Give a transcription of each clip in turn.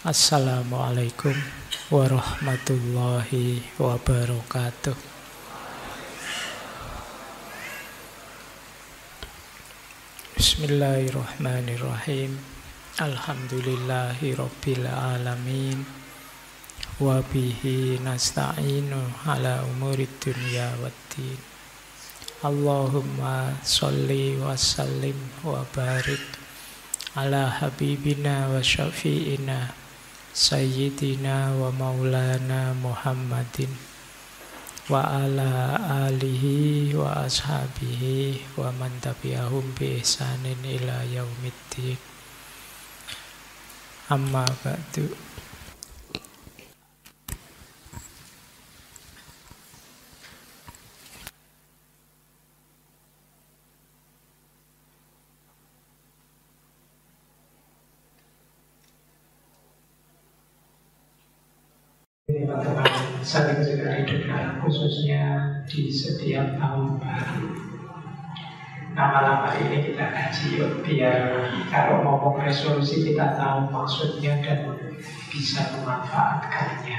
Assalamualaikum warahmatullahi wabarakatuh. Bismillahirrahmanirrahim. Alhamdulillahi rabbil alamin. Wa bihi nasta'inu ala umurid dunya waddin. Allahumma sholli wa sallim wa barik ala habibina wa syafi'ina Sayyidina wa maulana Muhammadin wa ala alihi wa ashabihi wa man tabi'ahum bi ihsanin ila yaumiddin. Amma ba'du. Teman-teman sering sekali dengar, khususnya di setiap tahun baru. Nama-nama ini kita kaji yuk, biar kalau ngomong resolusi kita tahu maksudnya dan bisa memanfaatkannya.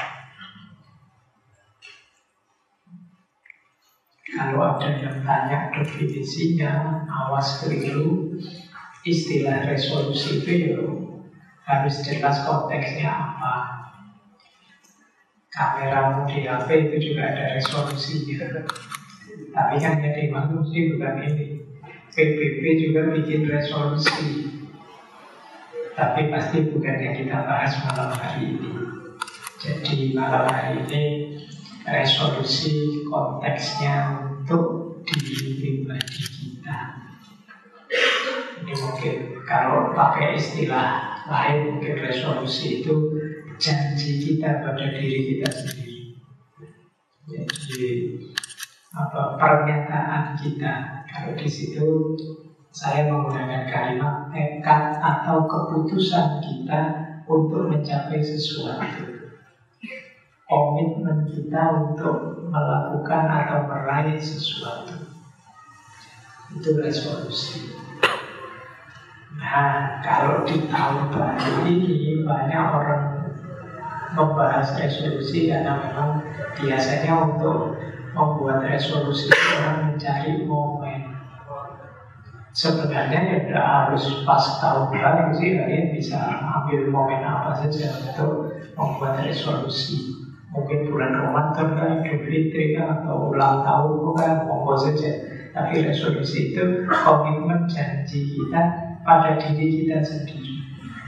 Kalau ada yang tanya definisinya, awas keliru. Istilah resolusi itu yuk, harus jelas konteksnya apa. Kameramu di HP itu juga ada resolusinya. Tapi kan yang dimaksud bukan ini. PBB juga bikin resolusi. Tapi pasti bukan yang kita bahas malam hari ini. Jadi malam hari ini resolusi konteksnya untuk diri pribadi kita. Ini mungkin kalau pakai istilah lain, mungkin resolusi itu janji kita pada diri kita sendiri. Jadi pernyataan kita. Kalau di situ saya menggunakan kalimat tekad atau keputusan kita untuk mencapai sesuatu. Komitmen kita untuk melakukan atau meraih sesuatu. Itu resolusi. Nah, kalau di tahun baru ini banyak orang membahas resolusi karena memang biasanya untuk membuat resolusi orang mencari momen. Sebenarnya ya tidak harus pas tahun baru sih, kalian bisa ambil momen apa saja untuk membuat resolusi. Mungkin bulan Ramadan kan, Idul Fitri kan, atau ulang tahun kan, monggo saja. Tapi resolusi itu komitmen janji kita pada diri kita sendiri.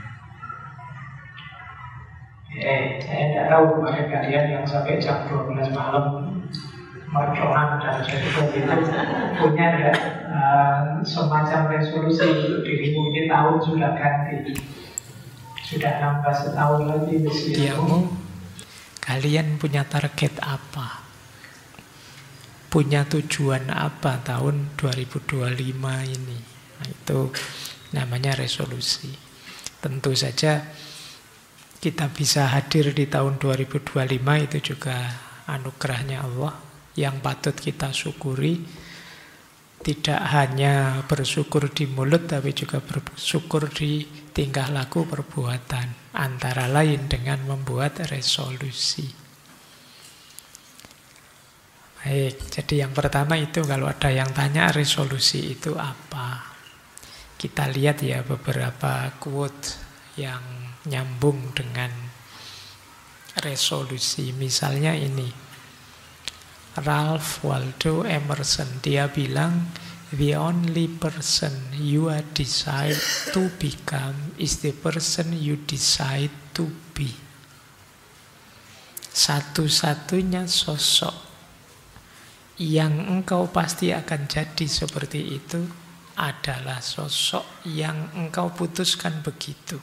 Saya tidak tahu kepada kalian yang sampai jam 12 malam mercongan dan jadi begitu punya ya, semacam resolusi untuk dirimu. Ini tahun sudah ganti, sudah nambah setahun lagi usiamu. Kalian punya target apa? Punya tujuan apa tahun 2025 ini? Nah, itu namanya resolusi. Tentu saja kita bisa hadir di tahun 2025 itu juga anugerahnya Allah yang patut kita syukuri. Tidak hanya bersyukur di mulut, tapi juga bersyukur di tingkah laku perbuatan. Antara lain dengan membuat resolusi. Baik, jadi yang pertama itu kalau ada yang tanya resolusi itu apa? Kita lihat ya beberapa quote yang nyambung dengan resolusi. Misalnya ini, Ralph Waldo Emerson, dia bilang, the only person you are decide to become is the person you decide to be. Satu-satunya sosok yang engkau pasti akan jadi seperti itu adalah sosok yang engkau putuskan begitu.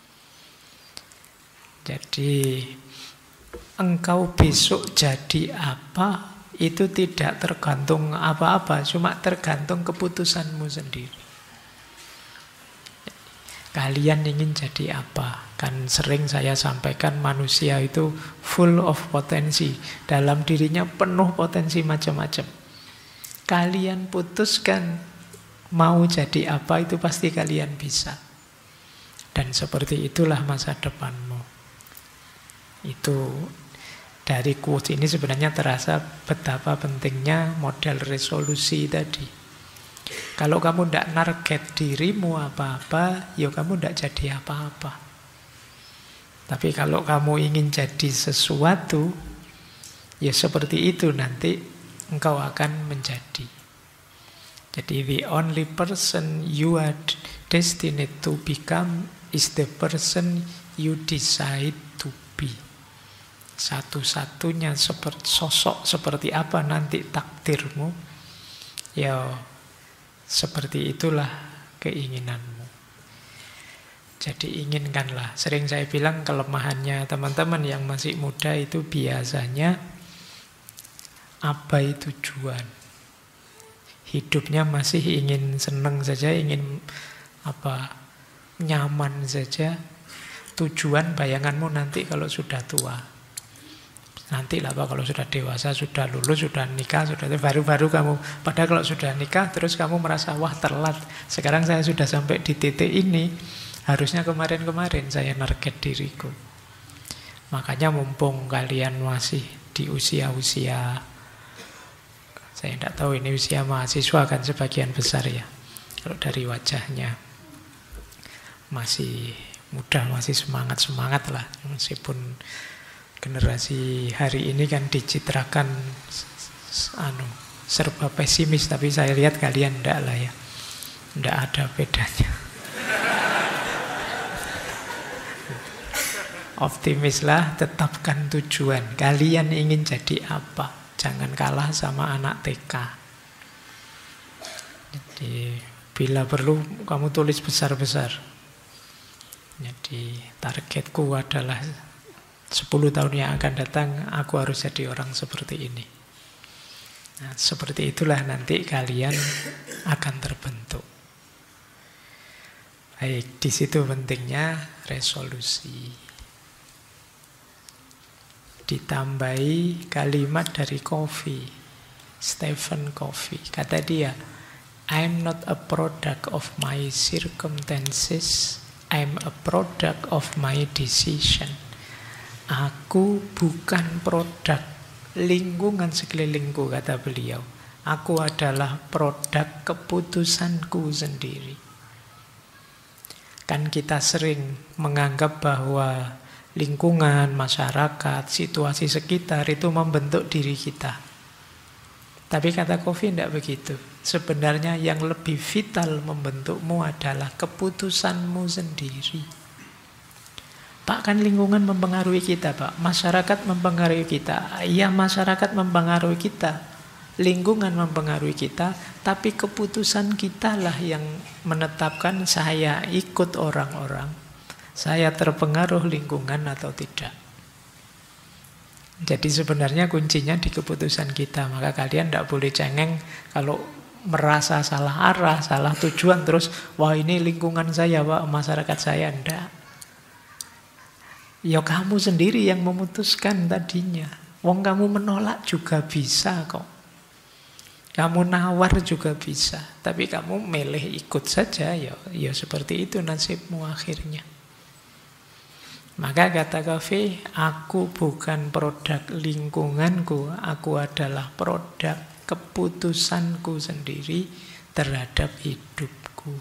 Jadi engkau besok jadi apa itu tidak tergantung apa-apa, cuma tergantung keputusanmu sendiri. Kalian ingin jadi apa? Kan sering saya sampaikan manusia itu full of potensi. Dalam dirinya penuh potensi macam-macam. Kalian putuskan mau jadi apa itu pasti kalian bisa. Dan seperti itulah masa depanmu. Itu dari quote ini sebenarnya terasa betapa pentingnya model resolusi tadi. Kalau kamu tidak target dirimu apa-apa, ya kamu tidak jadi apa-apa. Tapi kalau kamu ingin jadi sesuatu, ya seperti itu nanti engkau akan menjadi. Jadi the only person you are destined to become is the person you decide to be. Satu-satunya sosok seperti apa nanti takdirmu, ya seperti itulah keinginanmu. Jadi inginkanlah. Sering saya bilang kelemahannya teman-teman yang masih muda itu biasanya abai tujuan. Hidupnya masih ingin senang saja, ingin nyaman saja. Tujuan bayanganmu nanti kalau sudah tua. Nanti lah kalau sudah dewasa, sudah lulus, sudah nikah, sudah baru-baru kamu. Padahal kalau sudah nikah terus kamu merasa wah telat. Sekarang saya sudah sampai di titik ini. Harusnya kemarin-kemarin saya target diriku. Makanya mumpung kalian masih di usia-usia, saya tidak tahu ini usia mahasiswa kan sebagian besar ya. Kalau dari wajahnya masih muda, masih semangat-semangat lah. Meskipun generasi hari ini kan dicitrakan serba pesimis, tapi saya lihat kalian tidak lah ya. Tidak ada bedanya. Optimislah, tetapkan tujuan. Kalian ingin jadi apa? Jangan kalah sama anak TK. Jadi bila perlu kamu tulis besar-besar. Jadi targetku adalah 10 tahun yang akan datang aku harus jadi orang seperti ini. Nah, seperti itulah nanti kalian akan terbentuk. Baik, di situ pentingnya resolusi. Ditambahi kalimat dari Covey, Stephen Covey. Kata dia, I'm not a product of my circumstances, I'm a product of my decision. Aku bukan produk lingkungan sekelilingku, kata beliau. Aku adalah produk keputusanku sendiri. Kan kita sering menganggap bahwa lingkungan, masyarakat, situasi sekitar itu membentuk diri kita. Tapi kata Covey tidak begitu. Sebenarnya yang lebih vital membentukmu adalah keputusanmu sendiri. Pak, kan lingkungan mempengaruhi kita, Pak. Masyarakat mempengaruhi kita. Iya, masyarakat mempengaruhi kita. Lingkungan mempengaruhi kita. Tapi keputusan kita lah yang menetapkan saya ikut orang-orang. Saya terpengaruh lingkungan atau tidak. Jadi sebenarnya kuncinya di keputusan kita. Maka kalian tidak boleh cengeng kalau merasa salah arah, salah tujuan. Terus, wah ini lingkungan saya, Pak, masyarakat saya. Tidak. Ya kamu sendiri yang memutuskan tadinya. Wong kamu menolak juga bisa kok. Kamu nawar juga bisa. Tapi kamu milih ikut saja. Ya seperti itu nasibmu akhirnya. Maka kata Covey, aku bukan produk lingkunganku, aku adalah produk keputusanku sendiri terhadap hidupku.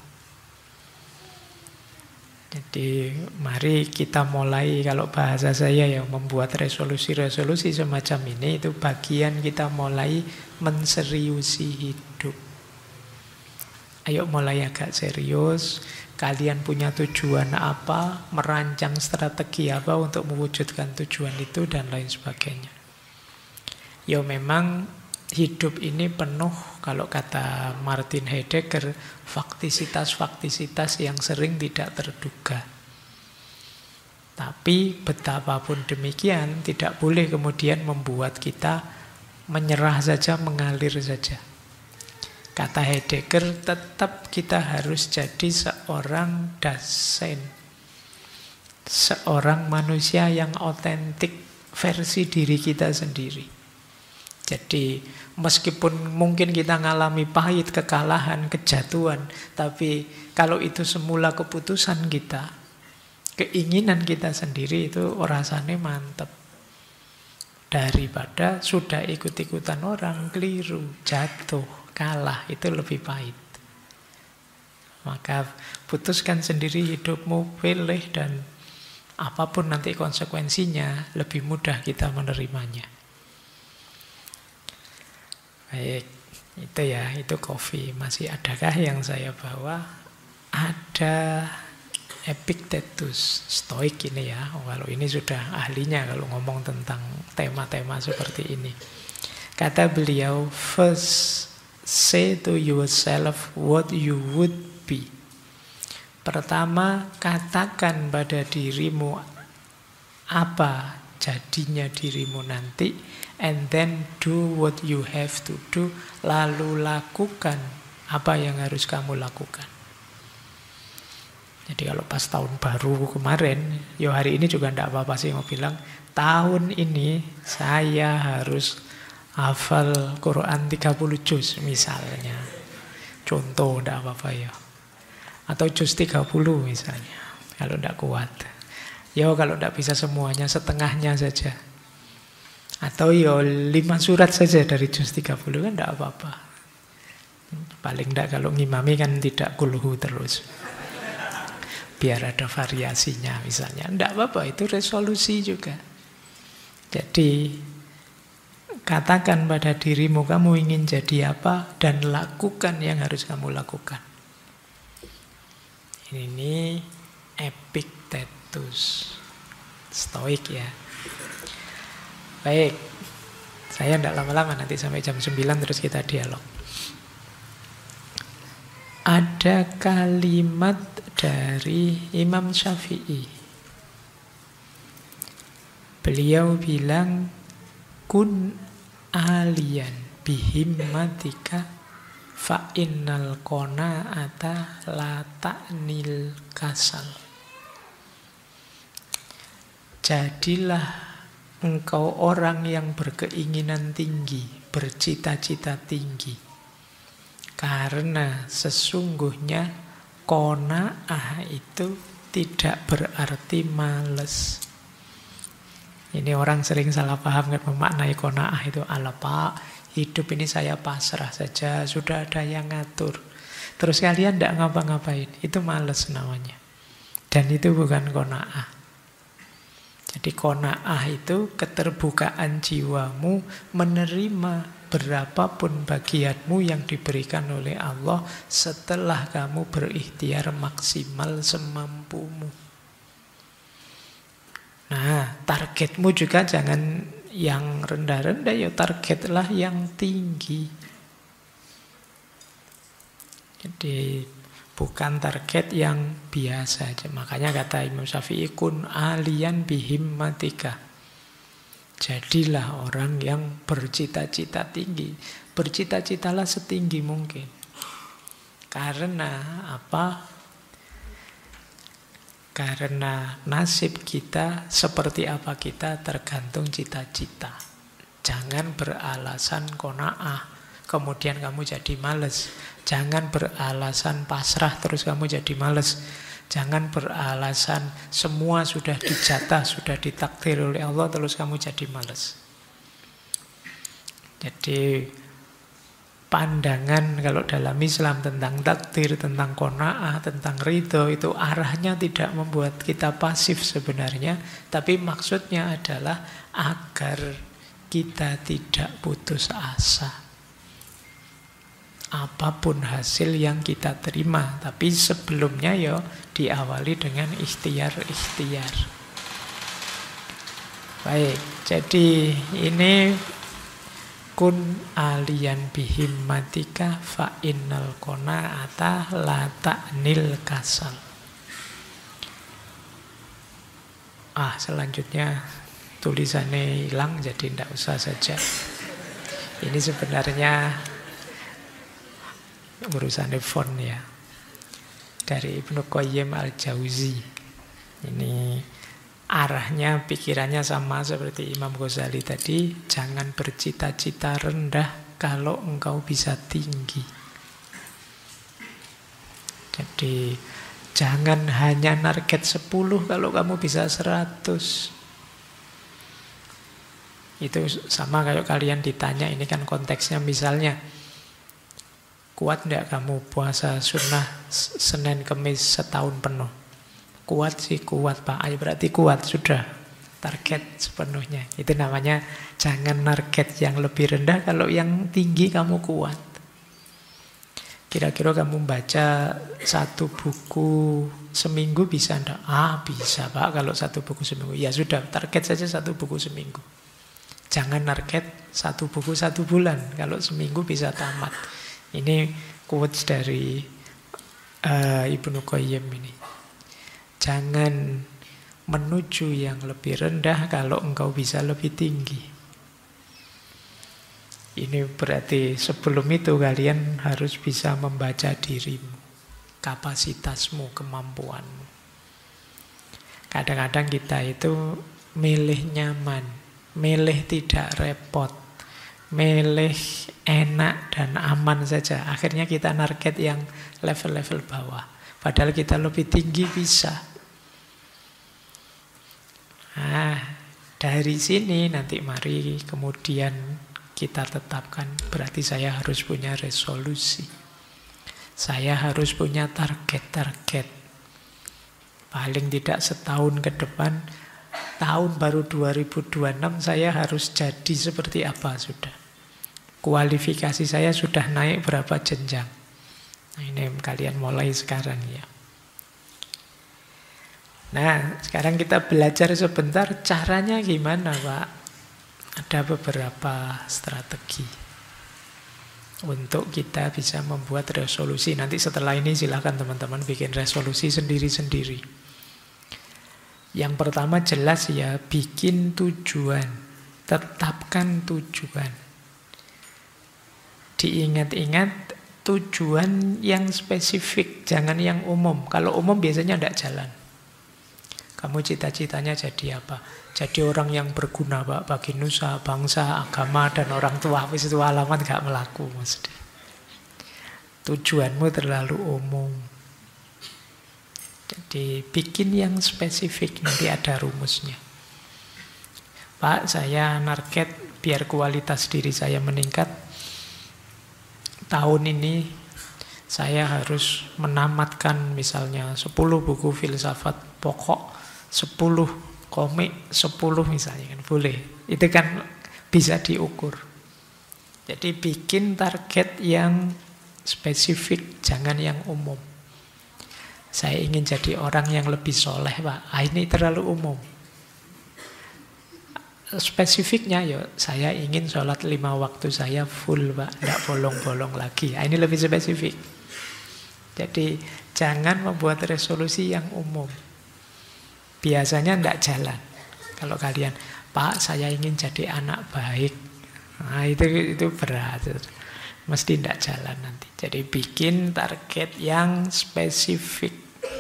Jadi mari kita mulai, kalau bahasa saya ya, membuat resolusi-resolusi semacam ini, itu bagian kita mulai menseriusi hidup. Ayo mulai agak serius. Kalian punya tujuan apa, merancang strategi apa untuk mewujudkan tujuan itu, dan lain sebagainya. Ya memang hidup ini penuh, kalau kata Martin Heidegger, faktisitas-faktisitas yang sering tidak terduga. Tapi betapapun demikian, tidak boleh kemudian membuat kita menyerah saja, mengalir saja. Kata Heidegger, tetap kita harus jadi seorang Dasein. Seorang manusia yang otentik versi diri kita sendiri. Jadi meskipun mungkin kita ngalami pahit, kekalahan, kejatuhan, tapi kalau itu semula keputusan kita, keinginan kita sendiri itu rasanya mantep. Daripada sudah ikut-ikutan orang, keliru, jatuh, kalah, itu lebih pahit. Maka putuskan sendiri hidupmu, pilih, dan apapun nanti konsekuensinya, lebih mudah kita menerimanya. Baik, itu ya, itu kopi. Masih adakah yang saya bawa? Ada Epictetus, Stoik ini ya. Kalau ini sudah ahlinya kalau ngomong tentang tema-tema seperti ini. Kata beliau, first say to yourself what you would be. Pertama, katakan pada dirimu apa jadinya dirimu nanti, and then do what you have to do. Lalu lakukan apa yang harus kamu lakukan. Jadi kalau pas tahun baru kemarin, ya hari ini juga tidak apa-apa sih mau bilang, tahun ini saya harus hafal Quran 30 juz misalnya. Contoh, tidak apa-apa ya. Atau juz 30 misalnya, kalau tidak kuat. Ya kalau tidak bisa semuanya, setengahnya saja. Atau ya 5 surat saja dari juz 30 kan tidak apa-apa. Paling tidak kalau ngimami kan tidak kulhu terus. Biar ada variasinya misalnya. Tidak apa-apa, itu resolusi juga. Jadi katakan pada dirimu kamu ingin jadi apa dan lakukan yang harus kamu lakukan. Ini Epictetus, Stoik ya. Baik, saya tidak lama-lama, nanti sampai jam 9 terus kita dialog. Ada kalimat dari Imam Syafi'i. Beliau bilang, kun aliyan bihimmatika fa innal qanaata la ta'nil kasal. Jadilah engkau orang yang berkeinginan tinggi, bercita-cita tinggi. Karena sesungguhnya qanaah itu tidak berarti males. Ini orang sering salah paham kan memaknai qanaah itu, ala pak, hidup ini saya pasrah saja, sudah ada yang ngatur. Terus kalian tidak ngapa-ngapain, itu males namanya. Dan itu bukan qanaah. Jadi qanaah itu keterbukaan jiwamu menerima berapapun bagianmu yang diberikan oleh Allah setelah kamu berikhtiar maksimal semampumu. Nah, targetmu juga jangan yang rendah-rendah, ya targetlah yang tinggi. Jadi bukan target yang biasa aja. Makanya kata Imam Syafi'i, kun aliyan bihimmatika. Jadilah orang yang bercita-cita tinggi. Bercita-citalah setinggi mungkin. Karena apa? Karena nasib kita seperti apa kita tergantung cita-cita. Jangan beralasan qanaah, kemudian kamu jadi males. Jangan beralasan pasrah terus kamu jadi males. Jangan beralasan semua sudah dijatah, sudah ditakdir oleh Allah terus kamu jadi males. Jadi pandangan kalau dalam Islam tentang takdir, tentang qanaah, tentang ridho itu arahnya tidak membuat kita pasif sebenarnya, tapi maksudnya adalah agar kita tidak putus asa. Apapun hasil yang kita terima, tapi sebelumnya ya diawali dengan ikhtiar-ikhtiar. Baik, jadi ini kun aliyan bihimmatika fa innal qanaata la ta'nil kasal. Selanjutnya tulisannya hilang jadi tidak usah saja. Ini sebenarnya urusan font ya, dari Ibnu Qayyim al-Jauzi. Ini arahnya, pikirannya sama seperti Imam Ghazali tadi. Jangan bercita-cita rendah kalau engkau bisa tinggi. Jadi Jangan hanya target 10 kalau kamu bisa 100. Itu sama kayak kalian ditanya, ini kan konteksnya misalnya, kuat enggak kamu puasa sunnah Senin Kemis setahun penuh? Kuat sih, kuat Pak. Ayo berarti kuat, sudah. Target sepenuhnya. Itu namanya jangan target yang lebih rendah, kalau yang tinggi kamu kuat. Kira-kira kamu baca 1 buku seminggu bisa enggak? Bisa Pak kalau 1 buku seminggu. Ya sudah, target saja 1 buku seminggu. Jangan target 1 buku 1 bulan. Kalau seminggu bisa tamat. Ini quotes dari Ibnu Qayyim ini. Jangan menuju yang lebih rendah kalau engkau bisa lebih tinggi. Ini berarti sebelum itu kalian harus bisa membaca dirimu, kapasitasmu, kemampuanmu. Kadang-kadang kita itu milih nyaman, milih tidak repot, milih enak dan aman saja. Akhirnya kita target yang level-level bawah. Padahal kita lebih tinggi bisa. Nah, dari sini nanti mari kemudian kita tetapkan, berarti saya harus punya resolusi. Saya harus punya target-target. Paling tidak setahun ke depan, tahun baru 2026 saya harus jadi seperti apa sudah. Kualifikasi saya sudah naik berapa jenjang. Nah, ini kalian mulai sekarang ya. Nah, sekarang kita belajar sebentar caranya gimana Pak. Ada beberapa strategi untuk kita bisa membuat resolusi. Nanti setelah ini silakan teman-teman bikin resolusi sendiri-sendiri. Yang pertama jelas ya, bikin tujuan. Tetapkan tujuan. Diingat-ingat tujuan yang spesifik, jangan yang umum. Kalau umum biasanya tidak jalan. Kamu cita-citanya jadi apa? Jadi orang yang berguna Pak, bagi nusa, bangsa, agama, dan orang tua. Wis itu alamat gak melaku mesti. Tujuanmu terlalu umum. Jadi bikin yang spesifik, nanti ada rumusnya. Pak, saya target biar kualitas diri saya meningkat. Tahun ini saya harus menamatkan misalnya 10 buku filsafat pokok, 10 komik, 10 misalnya kan boleh. Itu kan bisa diukur. Jadi bikin target yang spesifik, jangan yang umum. Saya ingin jadi orang yang lebih soleh Pak. Ini terlalu umum. Spesifiknya ya saya ingin sholat 5 waktu saya full Pak, tidak bolong-bolong lagi. Ini lebih spesifik. Jadi jangan membuat resolusi yang umum. Biasanya tidak jalan. Kalau kalian, Pak saya ingin jadi anak baik, nah itu berat, mesti tidak jalan nanti. Jadi bikin target yang spesifik.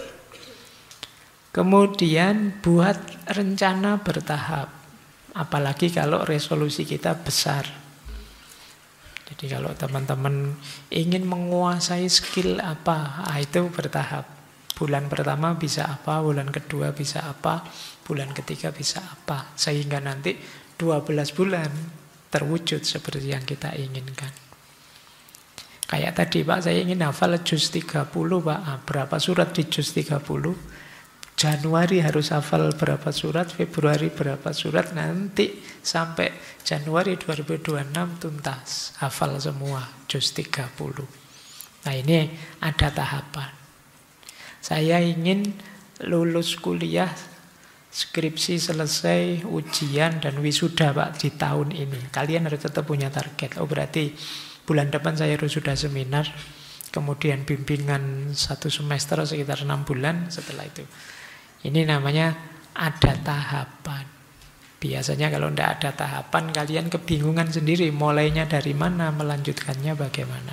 Kemudian buat rencana bertahap. Apalagi kalau resolusi kita besar. Jadi kalau teman-teman ingin menguasai skill apa, itu bertahap. Bulan pertama bisa apa, bulan kedua bisa apa, bulan ketiga bisa apa. Sehingga nanti 12 bulan terwujud seperti yang kita inginkan. Kayak tadi Pak, saya ingin hafal juz 30 Pak. Berapa surat di juz 30? Januari harus hafal berapa surat, Februari berapa surat, nanti sampai Januari 2026 tuntas, hafal semua juz 30. Nah ini ada tahapan. Saya ingin lulus kuliah, skripsi selesai, ujian dan wisuda Pak di tahun ini. Kalian harus tetap punya target. Oh berarti bulan depan saya harus sudah seminar, kemudian bimbingan 1 semester sekitar 6 bulan setelah itu. Ini namanya ada tahapan. Biasanya kalau tidak ada tahapan, kalian kebingungan sendiri. Mulainya dari mana, melanjutkannya bagaimana.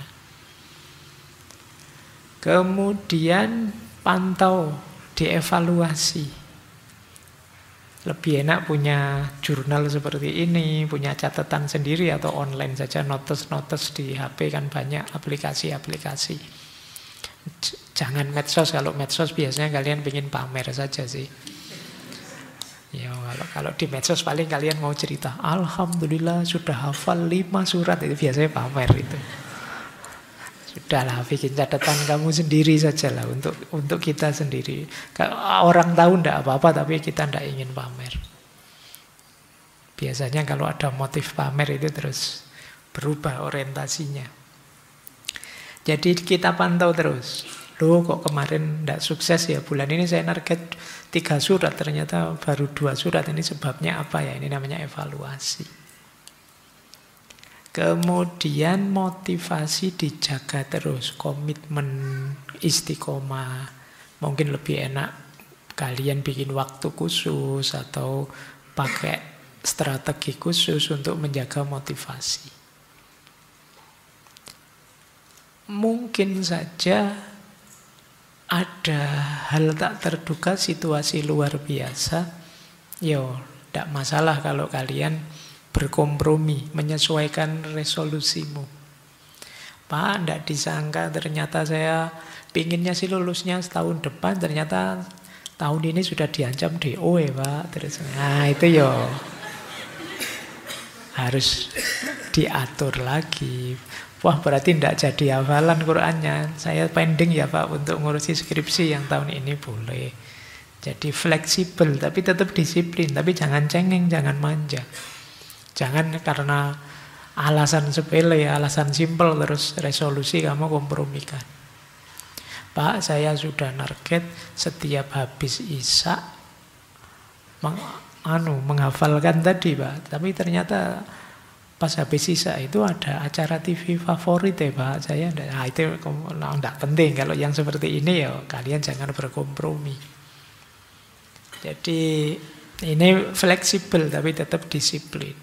Kemudian pantau, dievaluasi. Lebih enak punya jurnal seperti ini, punya catatan sendiri atau online saja, notes-notes di HP kan banyak aplikasi-aplikasi. Jangan medsos, kalau medsos biasanya kalian pengen pamer saja sih. Ya, kalau di medsos paling kalian mau cerita, alhamdulillah sudah hafal 5 surat, itu biasanya pamer itu. Sudahlah, bikin catatan kamu sendiri saja lah, untuk kita sendiri. Orang tahu ndak apa-apa, tapi kita ndak ingin pamer. Biasanya kalau ada motif pamer itu terus berubah orientasinya. Jadi kita pantau terus. Loh, kok kemarin ndak sukses ya, bulan ini saya target 3 surat, ternyata baru 2 surat. Ini sebabnya apa ya? Ini namanya evaluasi. Kemudian motivasi dijaga terus, komitmen, istiqomah. Mungkin lebih enak kalian bikin waktu khusus atau pakai strategi khusus untuk menjaga motivasi. Mungkin saja ada hal tak terduga, situasi luar biasa. Yo, tidak masalah kalau kalian berkompromi, menyesuaikan resolusimu. Pak, tidak disangka ternyata saya pinginnya sih lulusnya setahun depan, ternyata tahun ini sudah diancam DO ya Pak. Terus, nah itu yo harus diatur lagi. Wah, berarti tidak jadi hafalan Qur'annya. Saya pending ya Pak untuk ngurusi skripsi yang tahun ini, boleh. Jadi fleksibel, tapi tetap disiplin. Tapi jangan cengeng, jangan manja. Jangan karena alasan sepele, alasan simpel terus resolusi kamu kompromikan. Pak, saya sudah target setiap habis Isya menghafalkan tadi Pak. Tapi ternyata pas habis Isya itu ada acara TV favorit ya Pak. Saya itu tidak penting. Kalau yang seperti ini ya kalian jangan berkompromi. Jadi ini fleksibel tapi tetap disiplin.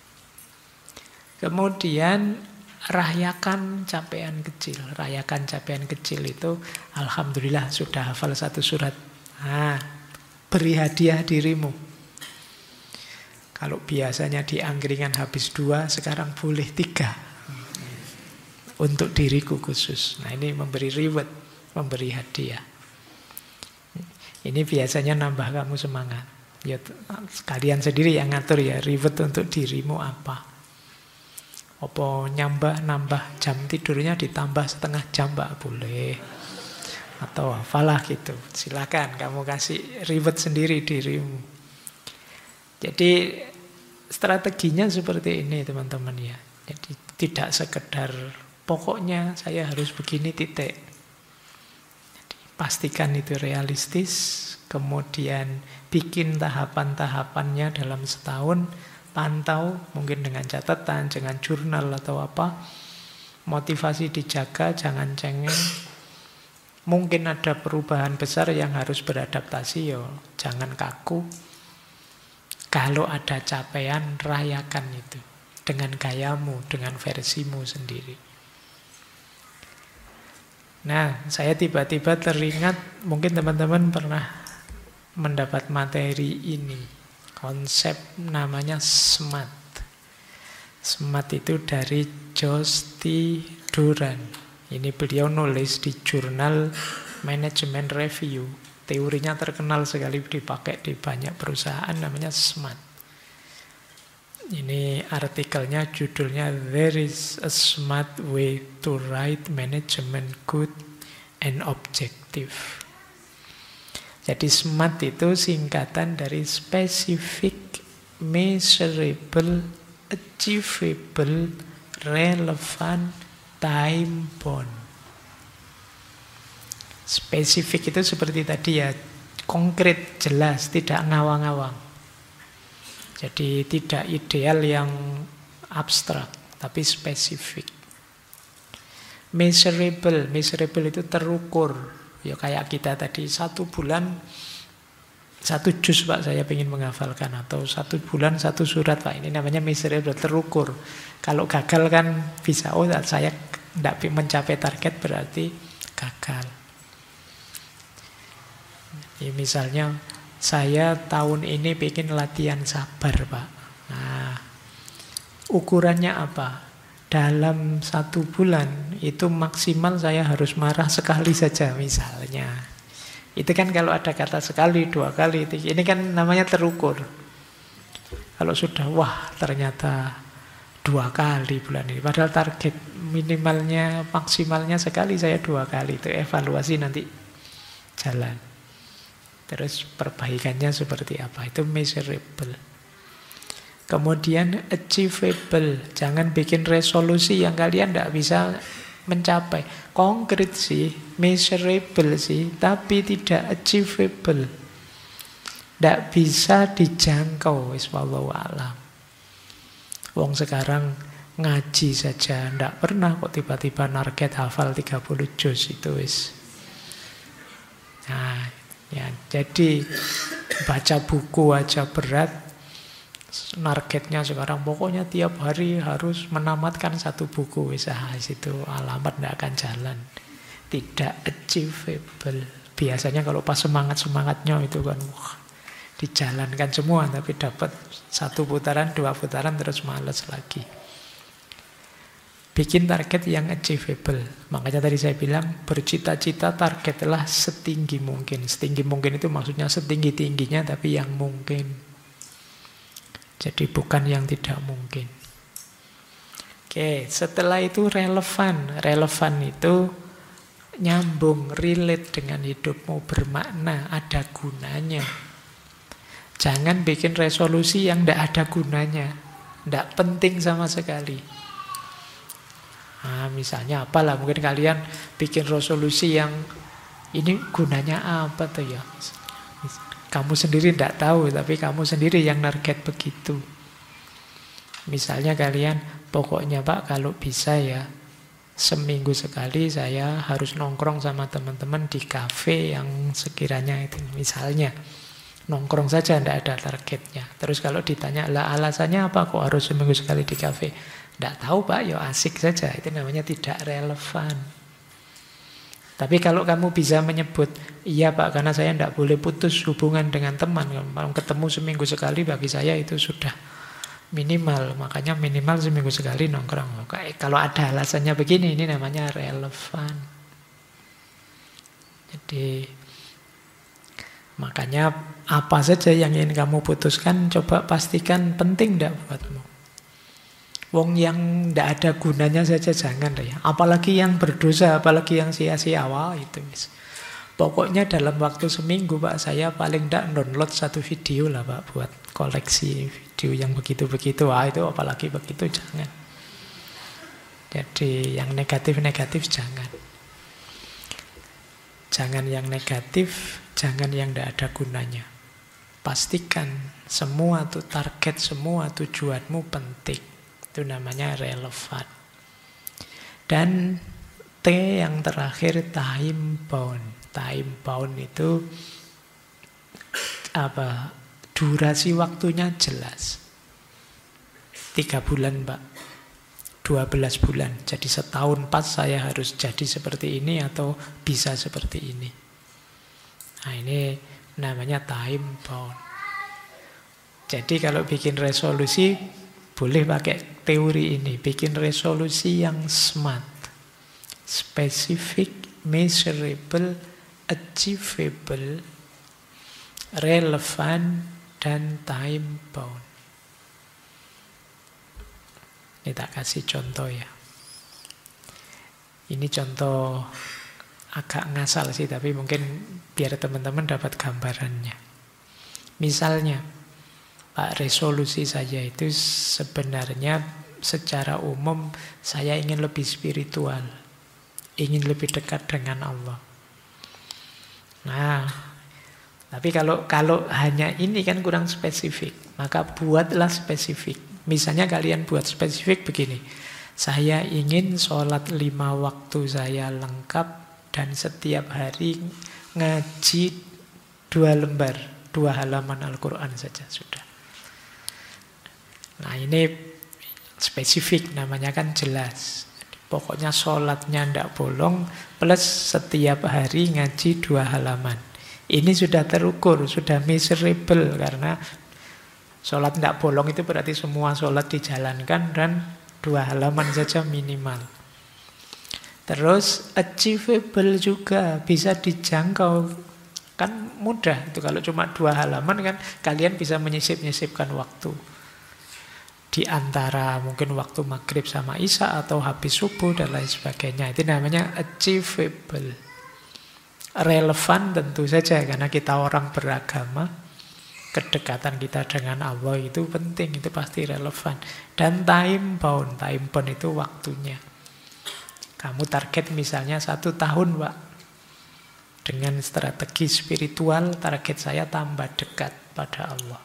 Kemudian rayakan capaian kecil. Rayakan capaian kecil itu alhamdulillah sudah hafal 1 surat. Nah, beri hadiah dirimu. Kalau biasanya di angkringan habis 2, sekarang boleh 3. Untuk diriku khusus. Nah, ini memberi reward, memberi hadiah. Ini biasanya nambah kamu semangat. Ya, kalian sendiri yang ngatur ya, reward untuk dirimu apa. Apa nambah jam tidurnya ditambah setengah jam Pak, boleh. Atau apalah gitu. Silakan kamu kasih reward sendiri dirimu. Jadi strateginya seperti ini teman-teman ya. Jadi tidak sekedar pokoknya saya harus begini titik. Jadi, pastikan itu realistis. Kemudian bikin tahapan-tahapannya dalam setahun. Pantau mungkin dengan catatan, dengan jurnal atau apa. Motivasi dijaga, jangan cengeng. Mungkin ada perubahan besar yang harus beradaptasi, yo jangan kaku. Kalau ada capaian, rayakan itu dengan gayamu, dengan versimu sendiri. Nah, saya tiba-tiba teringat, mungkin teman-teman pernah mendapat materi ini. Konsep namanya SMART. SMART itu dari Josh T. Duran. Ini beliau nulis di jurnal Management Review. Teorinya terkenal sekali, dipakai di banyak perusahaan, namanya SMART. Ini artikelnya, judulnya There is a Smart Way to Write Management Good and Objective. Jadi SMART itu singkatan dari Specific, Measurable, Achievable, Relevant, Time Bound. Spesifik itu seperti tadi ya, konkret, jelas, tidak ngawang-ngawang. Jadi tidak ideal yang abstrak, tapi spesifik. Measurable itu terukur. Ya kayak kita tadi 1 bulan 1 juz Pak saya ingin menghafalkan, atau 1 bulan 1 surat Pak. Ini namanya measurable, terukur. Kalau gagal kan bisa, oh saya tidak mencapai target berarti gagal. Ya, misalnya saya tahun ini ingin latihan sabar Pak. Nah, ukurannya apa? dalam 1 bulan itu maksimal saya harus marah sekali saja misalnya. Itu kan kalau ada kata sekali, 2 kali, ini kan namanya terukur. Kalau sudah, wah ternyata 2 kali bulan ini, padahal target minimalnya, maksimalnya sekali, saya 2 kali. Itu evaluasi nanti jalan. Terus perbaikannya seperti apa, itu measurable. Kemudian achievable, jangan bikin resolusi yang kalian tidak bisa mencapai. Konkret sih, measurable sih, tapi tidak achievable, tidak bisa dijangkau. Wallahu a'lam. Wong sekarang ngaji saja ndak pernah kok tiba-tiba target hafal 30 juz itu wis. Nah, ya, jadi baca buku aja berat. Targetnya sekarang pokoknya tiap hari harus menamatkan 1 buku wis, itu alamat ndak akan jalan. Tidak achievable. Biasanya kalau pas semangat-semangatnya itu kan wah, dijalankan semua, tapi dapat 1 putaran, 2 putaran, terus males lagi. Bikin target yang achievable. Makanya tadi saya bilang, bercita-cita targetlah setinggi mungkin. Setinggi mungkin itu maksudnya setinggi-tingginya, tapi yang mungkin. Jadi bukan yang tidak mungkin. Oke, setelah itu relevan. Relevan itu nyambung, relate dengan hidupmu, bermakna, ada gunanya. Jangan bikin resolusi yang tidak ada gunanya, tidak penting sama sekali. Nah, misalnya apalah, mungkin kalian bikin resolusi yang ini gunanya apa tuh ya? Kamu sendiri tidak tahu, tapi kamu sendiri yang target begitu. Misalnya kalian, pokoknya Pak kalau bisa ya, seminggu sekali saya harus nongkrong sama teman-teman di kafe yang sekiranya itu, misalnya. Nongkrong saja, tidak ada targetnya. Terus kalau ditanya, lah alasannya apa kok harus seminggu sekali di kafe? Tidak tahu Pak, ya asik saja. Itu namanya tidak relevan. Tapi kalau kamu bisa menyebut, iya Pak, karena saya tidak boleh putus hubungan dengan teman. Kalau ketemu seminggu sekali bagi saya itu sudah minimal. Makanya minimal seminggu sekali nongkrong. Kalau ada alasannya begini, ini namanya relevan. Jadi makanya apa saja yang ingin kamu putuskan, coba pastikan penting tidak buatmu. Wong yang tidak ada gunanya saja jangan ya. Apalagi yang berdosa, apalagi yang sia-sia, wah itu. Pokoknya dalam waktu seminggu Pak, saya paling tidak download 1 video lah Pak, buat koleksi video yang begitu-begitu. Wah itu apalagi begitu jangan. Jadi yang negatif-negatif jangan. Jangan yang negatif, jangan yang tidak ada gunanya. Pastikan semua tuh target, semua tujuanmu penting. Itu namanya relevan. Dan T yang terakhir, time bound. Time bound itu apa? Durasi waktunya jelas. 3 bulan Pak, 12 bulan. Jadi setahun pas saya harus jadi seperti ini atau bisa seperti ini. Nah ini namanya time bound. Jadi kalau bikin resolusi boleh pakai teori ini. Bikin resolusi yang SMART. Specific, measurable, achievable, relevant, dan time bound. Ini tak kasih contoh ya. Ini contoh agak ngasal sih, tapi mungkin biar teman-teman dapat gambarannya. Misalnya, Pak, resolusi saya itu sebenarnya secara umum saya ingin lebih spiritual, ingin lebih dekat dengan Allah. Nah, tapi kalau hanya ini kan kurang spesifik, maka buatlah spesifik. Misalnya kalian buat spesifik begini, saya ingin sholat 5 waktu saya lengkap dan setiap hari ngaji 2 lembar, 2 halaman Al-Quran saja sudah. Nah ini spesifik, namanya kan jelas. Pokoknya sholatnya tidak bolong plus setiap hari ngaji 2 halaman. Ini sudah terukur, sudah measurable karena sholat tidak bolong itu berarti semua sholat dijalankan dan 2 halaman saja minimal. Terus achievable juga, bisa dijangkau. Kan mudah itu, kalau cuma 2 halaman kan kalian bisa menyisip-nyisipkan waktu. Di antara mungkin waktu maghrib sama isya atau habis subuh dan lain sebagainya. Itu namanya achievable. Relevan tentu saja karena kita orang beragama. Kedekatan kita dengan Allah itu penting, itu pasti relevan. Dan time bound itu waktunya. Kamu target misalnya 1 tahun, Pak. Dengan strategi spiritual, target saya tambah dekat pada Allah.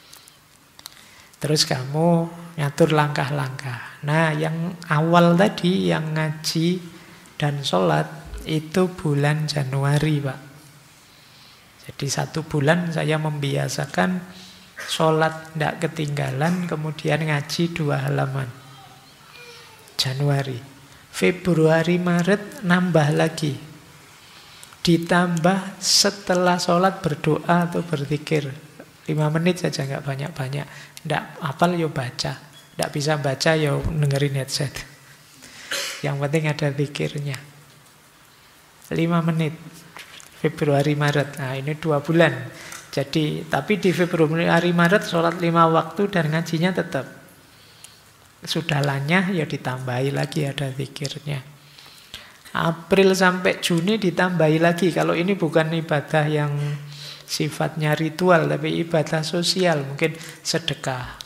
Terus kamu ngatur langkah-langkah. Nah, yang awal tadi, yang ngaji dan sholat, itu bulan Januari, Pak. Jadi 1 bulan saya membiasakan sholat tidak ketinggalan, kemudian ngaji 2 halaman. Januari. Februari, Maret nambah lagi. Ditambah setelah sholat berdoa atau berzikir. 5 menit saja, nggak banyak-banyak. Nggak hafal, yo baca. Nggak bisa baca, yo dengerin headset. Yang penting ada zikirnya. 5 menit. Februari, Maret. Nah, ini 2 bulan. Jadi, tapi di Februari, Maret sholat 5 waktu dan ngajinya tetap. Sudah lanyah, ya ditambahi lagi ada zikirnya. April sampai Juni ditambahi lagi. Kalau ini bukan ibadah yang sifatnya ritual, tapi ibadah sosial, mungkin sedekah.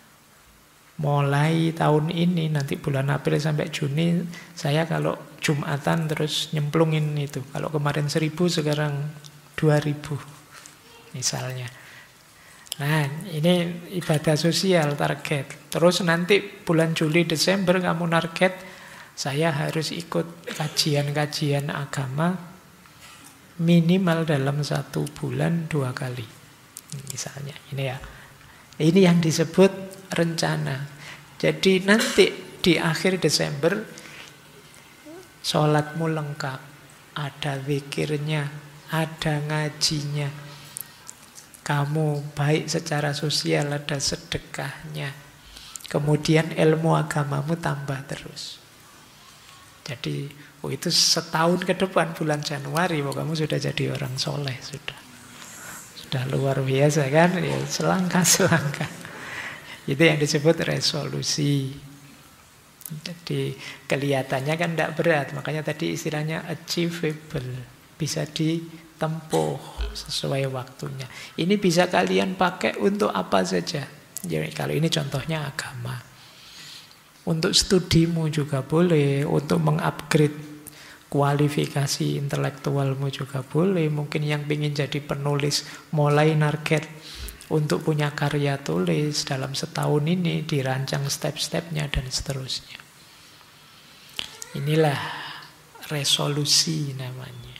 Mulai tahun ini, nanti bulan April sampai Juni, saya kalau Jumatan terus nyemplungin itu. Kalau kemarin 1.000, sekarang 2.000 misalnya. Nah, ini ibadah sosial target. Terus nanti bulan Juli, Desember kamu target, saya harus ikut kajian-kajian agama minimal dalam 1 bulan 2 kali. Misalnya, ini ya. Ini yang disebut rencana. Jadi nanti di akhir Desember, sholatmu lengkap. Ada zikirnya, ada ngajinya. Kamu baik secara sosial, ada sedekahnya. Kemudian ilmu agamamu tambah terus. Jadi itu setahun ke depan bulan Januari, kamu sudah jadi orang soleh. Sudah luar biasa kan, ya, selangkah-selangkah. Itu yang disebut resolusi. Jadi kelihatannya kan tidak berat, makanya tadi istilahnya achievable, bisa ditempuh sesuai waktunya. Ini bisa kalian pakai untuk apa saja. Jadi kalau ini contohnya agama. Untuk studimu juga boleh, untuk mengupgrade kualifikasi intelektualmu juga boleh. Mungkin yang ingin jadi penulis, mulai target untuk punya karya tulis dalam setahun ini, dirancang step-stepnya dan seterusnya. Inilah resolusi namanya.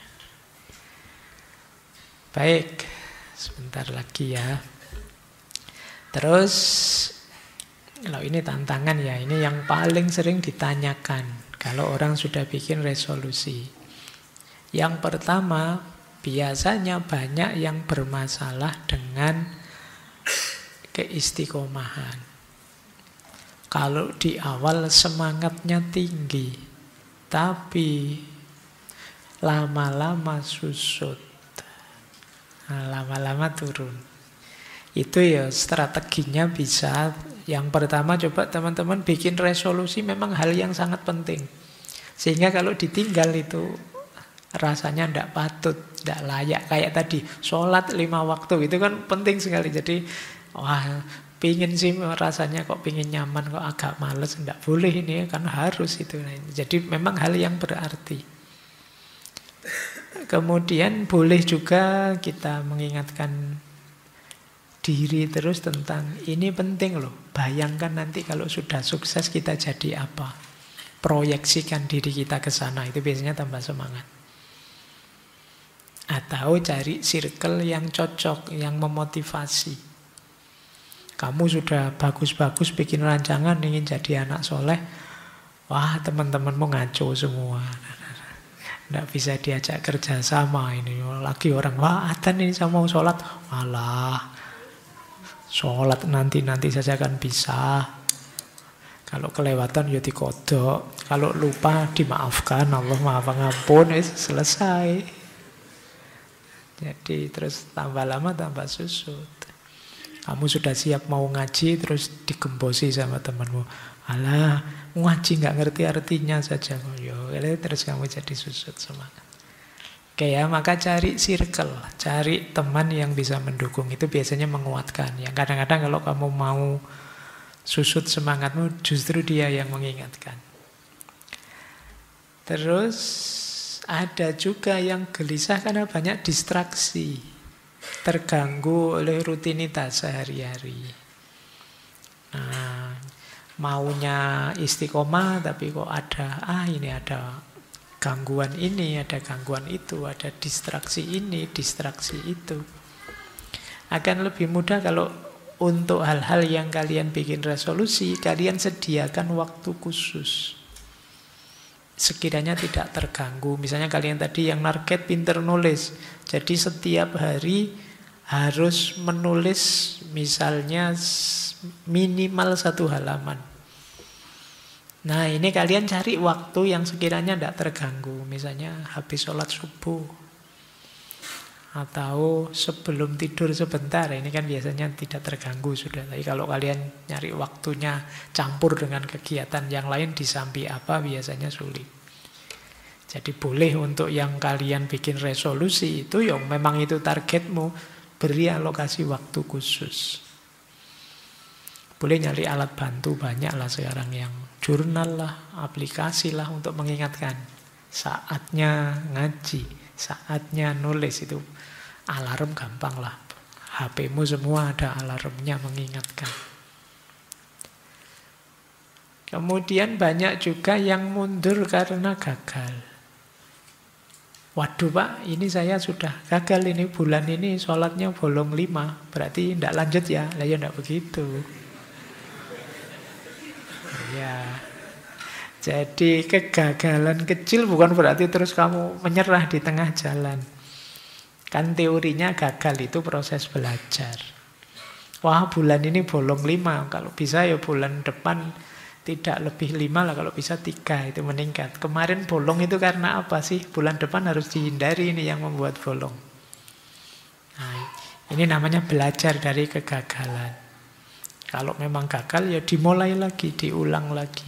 Baik, sebentar lagi ya. Terus, kalau ini tantangan ya, ini yang paling sering ditanyakan kalau orang sudah bikin resolusi. Yang pertama, biasanya banyak yang bermasalah dengan keistiqomahan. Kalau di awal semangatnya tinggi, tapi lama-lama susut, lama-lama turun. Itu ya strateginya bisa. Yang pertama, coba teman-teman bikin resolusi, memang hal yang sangat penting. Sehingga kalau ditinggal itu rasanya tidak patut, tidak layak. Kayak tadi, sholat 5 waktu, itu kan penting sekali. Jadi, wah, pingin sih rasanya kok pingin nyaman, kok agak males. Tidak boleh ini, kan harus itu. Jadi memang hal yang berarti. Kemudian boleh juga kita mengingatkan diri terus tentang ini penting loh. Bayangkan nanti kalau sudah sukses kita jadi apa. Proyeksikan diri kita ke sana, itu biasanya tambah semangat. Atau cari circle yang cocok, yang memotivasi. Kamu sudah bagus-bagus bikin rancangan ingin jadi anak soleh, wah teman-temanmu ngaco semua. Tidak bisa diajak kerja sama ini. Lagi orang, wah adzan ini sama mau sholat. Alah, sholat nanti saja kan bisa. Kalau kelewatan ya dikodok. Kalau lupa dimaafkan, Allah Maha Pengampun, selesai. Jadi terus tambah lama tambah susut. Kamu sudah siap mau ngaji, terus digembosi sama temanmu. Alah, ngaji nggak ngerti artinya saja. Yo, terus kamu jadi susut semangat. Oke ya, maka cari circle, cari teman yang bisa mendukung. Itu biasanya menguatkan. Yang kadang-kadang kalau kamu mau susut semangatmu, justru dia yang mengingatkan. Terus ada juga yang gelisah karena banyak distraksi, terganggu oleh rutinitas sehari-hari. Nah, maunya istiqomah tapi kok ada ini ada gangguan ini, ada gangguan itu, ada distraksi ini, distraksi itu. Akan lebih mudah kalau untuk hal-hal yang kalian bikin resolusi, kalian sediakan waktu khusus. Sekiranya tidak terganggu. Misalnya kalian tadi yang target pinter nulis. Jadi setiap hari harus menulis misalnya minimal 1 halaman. Nah ini kalian cari waktu yang sekiranya tidak terganggu. Misalnya habis sholat subuh. Atau sebelum tidur sebentar, ini kan biasanya tidak terganggu sudah. Tapi kalau kalian nyari waktunya campur dengan kegiatan yang lain di samping apa, biasanya sulit. Jadi boleh untuk yang kalian bikin resolusi itu, yang memang itu targetmu, beri alokasi waktu khusus. Boleh nyari alat bantu banyak lah sekarang, yang jurnal lah, aplikasi lah untuk mengingatkan. Saatnya ngaji, saatnya nulis, itu alarm gampang lah. HP-mu semua ada alarmnya mengingatkan. Kemudian banyak juga yang mundur karena gagal. Waduh Pak, ini saya sudah gagal ini bulan ini sholatnya bolong 5. Berarti tidak lanjut ya? Lah ya tidak begitu. Ya. Jadi kegagalan kecil bukan berarti terus kamu menyerah di tengah jalan. Kan teorinya gagal itu proses belajar. Wah bulan ini bolong 5. Kalau bisa ya bulan depan tidak lebih 5 lah. Kalau bisa 3 itu meningkat. Kemarin bolong itu karena apa sih? Bulan depan harus dihindari ini yang membuat bolong. Nah, ini namanya belajar dari kegagalan. Kalau memang gagal ya dimulai lagi, diulang lagi.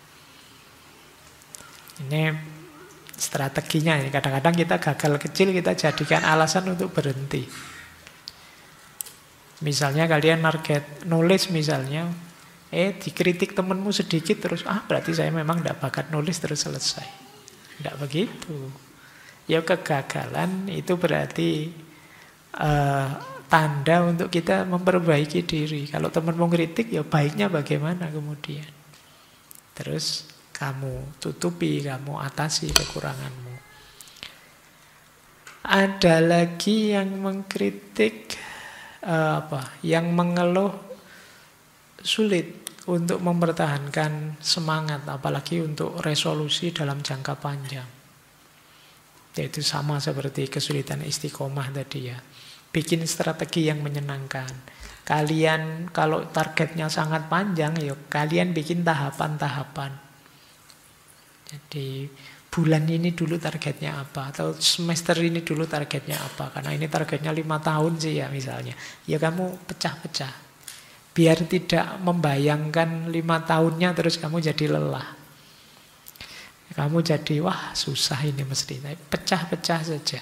Ini strateginya. Kadang-kadang kita gagal kecil, kita jadikan alasan untuk berhenti. Misalnya kalian target nulis misalnya, dikritik temanmu sedikit terus, berarti saya memang tidak bakat nulis terus selesai. Tidak begitu. Ya kegagalan itu berarti tanda untuk kita memperbaiki diri. Kalau temanmu kritik, ya baiknya bagaimana kemudian. Terus kamu tutupi, kamu atasi kekuranganmu. Ada lagi yang mengkritik, yang mengeluh sulit untuk mempertahankan semangat, apalagi untuk resolusi dalam jangka panjang. Yaitu sama seperti kesulitan istiqomah tadi ya. Bikin strategi yang menyenangkan. Kalian kalau targetnya sangat panjang, ya kalian bikin tahapan-tahapan. Jadi bulan ini dulu targetnya apa, atau semester ini dulu targetnya apa. Karena ini targetnya 5 tahun sih ya misalnya. Ya kamu pecah-pecah. Biar tidak membayangkan 5 tahunnya terus kamu jadi lelah. Kamu jadi, wah susah ini mesti. Pecah-pecah saja.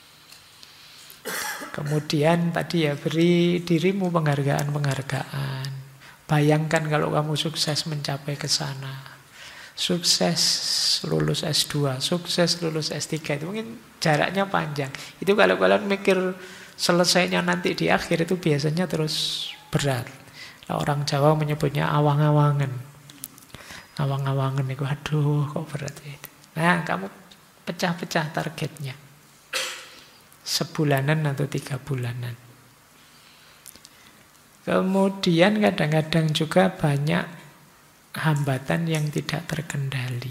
Kemudian tadi ya beri dirimu penghargaan-penghargaan. Bayangkan kalau kamu sukses mencapai ke sana. Sukses lulus S2, sukses lulus S3. Itu mungkin jaraknya panjang. Itu kalau kalian mikir selesainya nanti di akhir, itu biasanya terus berat. Orang Jawa menyebutnya awang-awangan. Awang-awangan itu, aduh kok berat itu. Nah, kamu pecah-pecah targetnya. Sebulanan atau 3 bulanan. Kemudian kadang-kadang juga banyak hambatan yang tidak terkendali.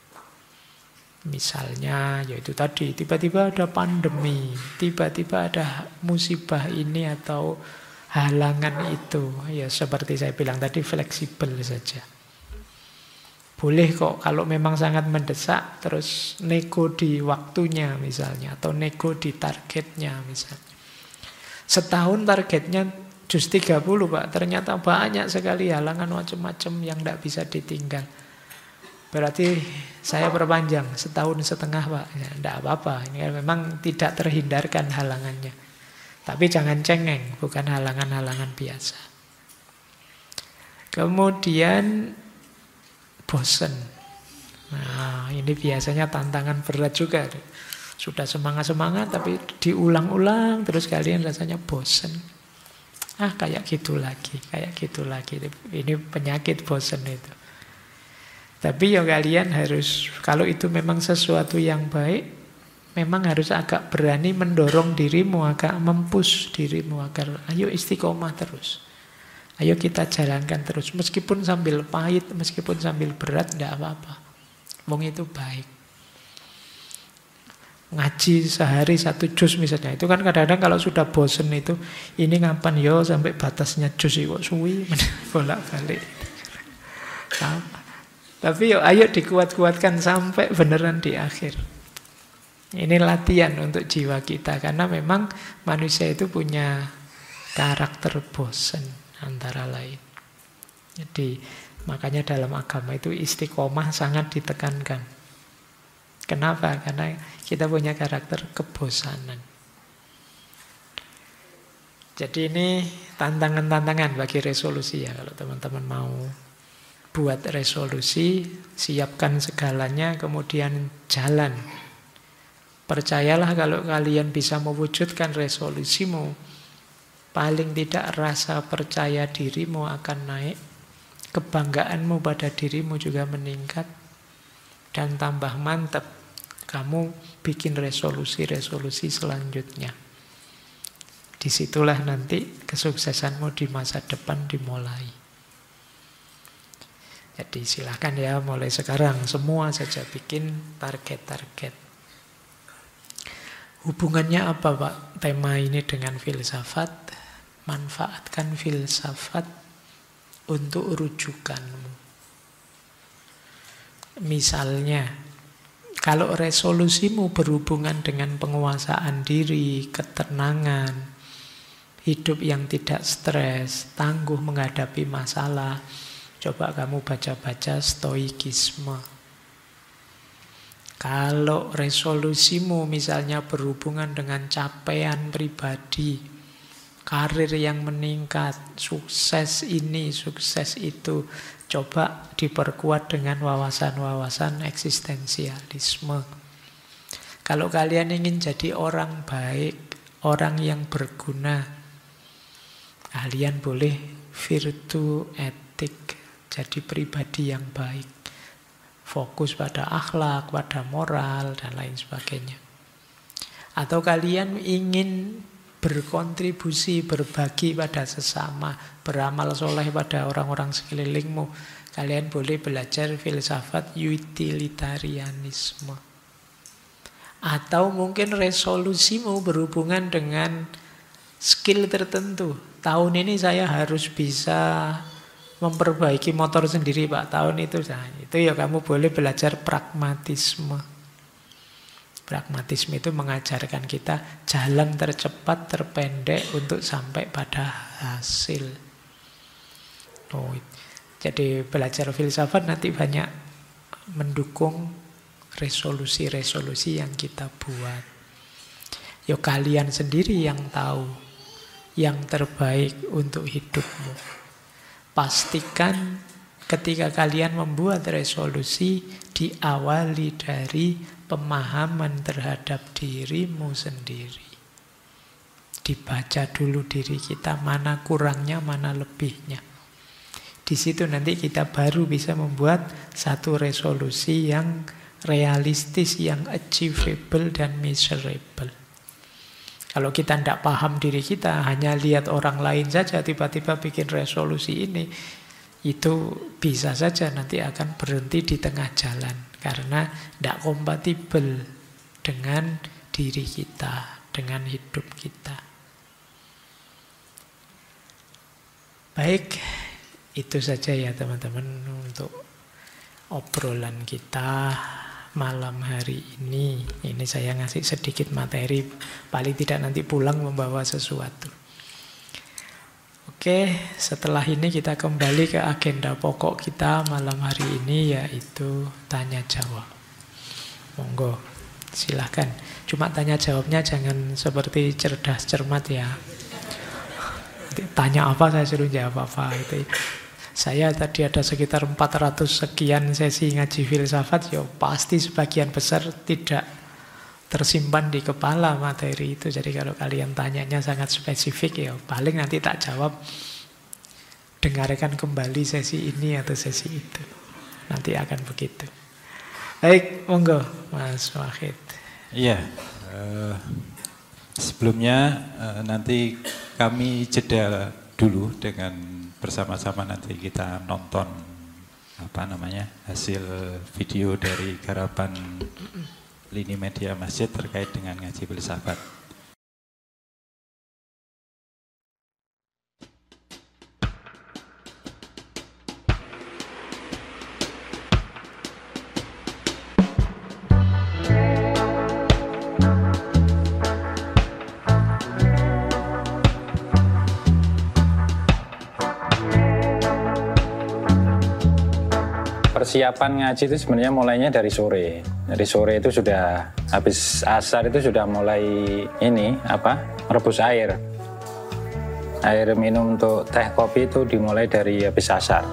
Misalnya, yaitu tadi, tiba-tiba ada pandemi, tiba-tiba ada musibah ini atau halangan itu. Ya seperti saya bilang tadi, fleksibel saja. Boleh kok kalau memang sangat mendesak, terus nego di waktunya misalnya, atau nego di targetnya misalnya. Setahun targetnya jus 30 Pak, ternyata banyak sekali halangan macam-macam yang tidak bisa ditinggal. Berarti saya perpanjang setahun setengah Pak, ya, tidak apa-apa. Ini kan memang tidak terhindarkan halangannya. Tapi jangan cengeng, bukan halangan-halangan biasa. Kemudian bosen. Nah, ini biasanya tantangan berat juga. Sudah semangat-semangat tapi diulang-ulang terus kalian rasanya bosen. Kayak gitu lagi, kayak gitu lagi. Ini penyakit bosen itu. Tapi ya kalian harus, kalau itu memang sesuatu yang baik, memang harus agak berani mendorong dirimu, agak mempush dirimu agar ayo istiqomah terus. Ayo kita jalankan terus, meskipun sambil pahit, meskipun sambil berat, tidak apa-apa. Wong itu baik. Ngaji sehari 1 juz misalnya, itu kan kadang-kadang kalau sudah bosen itu, ini ngapain yo sampai batasnya juz kok suwi, bolak-balik. Tapi yo ayo dikuat-kuatkan sampai beneran di akhir. Ini latihan untuk jiwa kita, karena memang manusia itu punya karakter bosen. Antara lain. Jadi makanya dalam agama itu istiqomah sangat ditekankan. Kenapa? Karena kita punya karakter kebosanan. Jadi ini tantangan-tantangan bagi resolusi ya. Kalau teman-teman mau buat resolusi, siapkan segalanya, kemudian jalan. Percayalah kalau kalian bisa mewujudkan resolusimu, paling tidak rasa percaya dirimu akan naik, kebanggaanmu pada dirimu juga meningkat, dan tambah mantap kamu bikin resolusi-resolusi selanjutnya. Disitulah nanti kesuksesanmu di masa depan dimulai. Jadi silahkan ya mulai sekarang semua saja bikin target-target. Hubungannya apa Pak tema ini dengan filsafat? Manfaatkan filsafat untuk rujukanmu. Misalnya, kalau resolusimu berhubungan dengan penguasaan diri, ketenangan, hidup yang tidak stres, tangguh menghadapi masalah, coba kamu baca-baca stoikisme. Kalau resolusimu misalnya berhubungan dengan capaian pribadi, karir yang meningkat, sukses ini, sukses itu, coba diperkuat dengan wawasan-wawasan eksistensialisme. Kalau kalian ingin jadi orang baik, orang yang berguna, kalian boleh virtu etik, jadi pribadi yang baik. Fokus pada akhlak, pada moral, dan lain sebagainya. Atau kalian ingin berkontribusi, berbagi pada sesama, beramal soleh pada orang-orang sekelilingmu, kalian boleh belajar filsafat utilitarianisme. Atau mungkin resolusimu berhubungan dengan skill tertentu. Tahun ini saya harus bisa memperbaiki motor sendiri Pak, tahun itu. Nah, itu ya kamu boleh belajar pragmatisme. Pragmatisme itu mengajarkan kita jalan tercepat, terpendek untuk sampai pada hasil. Jadi belajar filsafat nanti banyak mendukung resolusi-resolusi yang kita buat. Ya kalian sendiri yang tahu yang terbaik untuk hidupmu. Pastikan ketika kalian membuat resolusi diawali dari pemahaman terhadap dirimu sendiri. Dibaca dulu diri kita, mana kurangnya, mana lebihnya. Di situ nanti kita baru bisa membuat satu resolusi yang realistis, yang achievable dan measurable. Kalau kita tidak paham diri kita, hanya lihat orang lain saja, tiba-tiba bikin resolusi ini, itu bisa saja nanti akan berhenti di tengah jalan. Karena tidak kompatibel dengan diri kita, dengan hidup kita. Baik, itu saja ya teman-teman untuk obrolan kita malam hari ini. Ini saya ngasih sedikit materi, paling tidak nanti pulang membawa sesuatu. Oke, setelah ini kita kembali ke agenda pokok kita malam hari ini, yaitu tanya jawab. Monggo, silahkan. Cuma tanya jawabnya jangan seperti cerdas cermat ya. Tanya apa saya suruh jawab apa itu. Saya tadi ada sekitar 400 sekian sesi ngaji filsafat, ya pasti sebagian besar tidak tersimpan di kepala materi itu. Jadi kalau kalian tanyanya sangat spesifik, ya paling nanti tak jawab. Dengarkan kembali sesi ini atau sesi itu. Nanti akan begitu. Baik, monggo Mas Wahid. Iya, sebelumnya nanti kami jeda dulu dengan bersama-sama nanti kita nonton hasil video dari garapan Lini Media Masjid terkait dengan ngaji filsafat. Persiapan ngaji itu sebenarnya mulainya dari sore. Dari sore itu sudah habis asar itu sudah mulai rebus air. Air minum untuk teh kopi itu dimulai dari habis asar.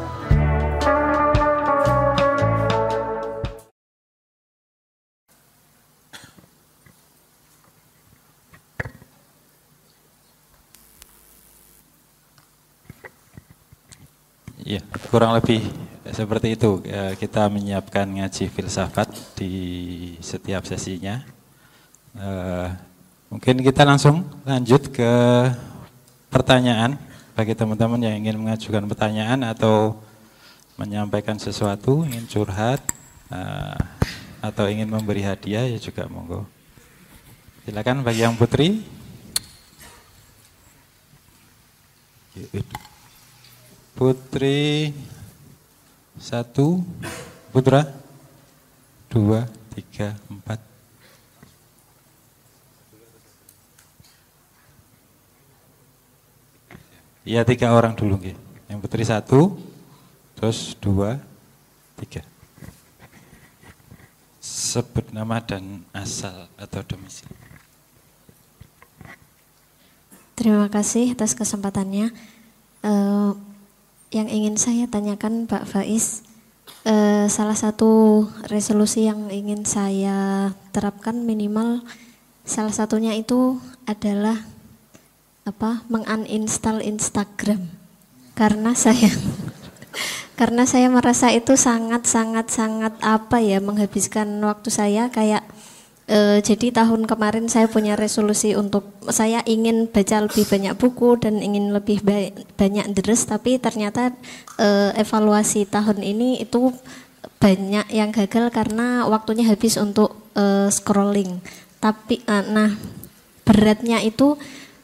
Iya, kurang lebih seperti itu. Kita menyiapkan ngaji filsafat di setiap sesinya. Mungkin kita langsung lanjut ke pertanyaan. Bagi teman-teman yang ingin mengajukan pertanyaan atau menyampaikan sesuatu, ingin curhat, atau ingin memberi hadiah, ya juga monggo. Silakan bagi yang putri. Putri 1, putra 2, 3, 4. Ya 3 orang dulu, yang putri 1, terus 2, 3. Sebut nama dan asal atau domisili. Terima kasih atas kesempatannya. Yang ingin saya tanyakan Pak Faiz, salah satu resolusi yang ingin saya terapkan minimal salah satunya itu adalah menguninstall Instagram, karena saya merasa itu sangat menghabiskan waktu saya kayak. Jadi tahun kemarin saya punya resolusi untuk saya ingin baca lebih banyak buku dan ingin lebih banyak deres, tapi ternyata evaluasi tahun ini itu banyak yang gagal karena waktunya habis untuk scrolling. Tapi beratnya itu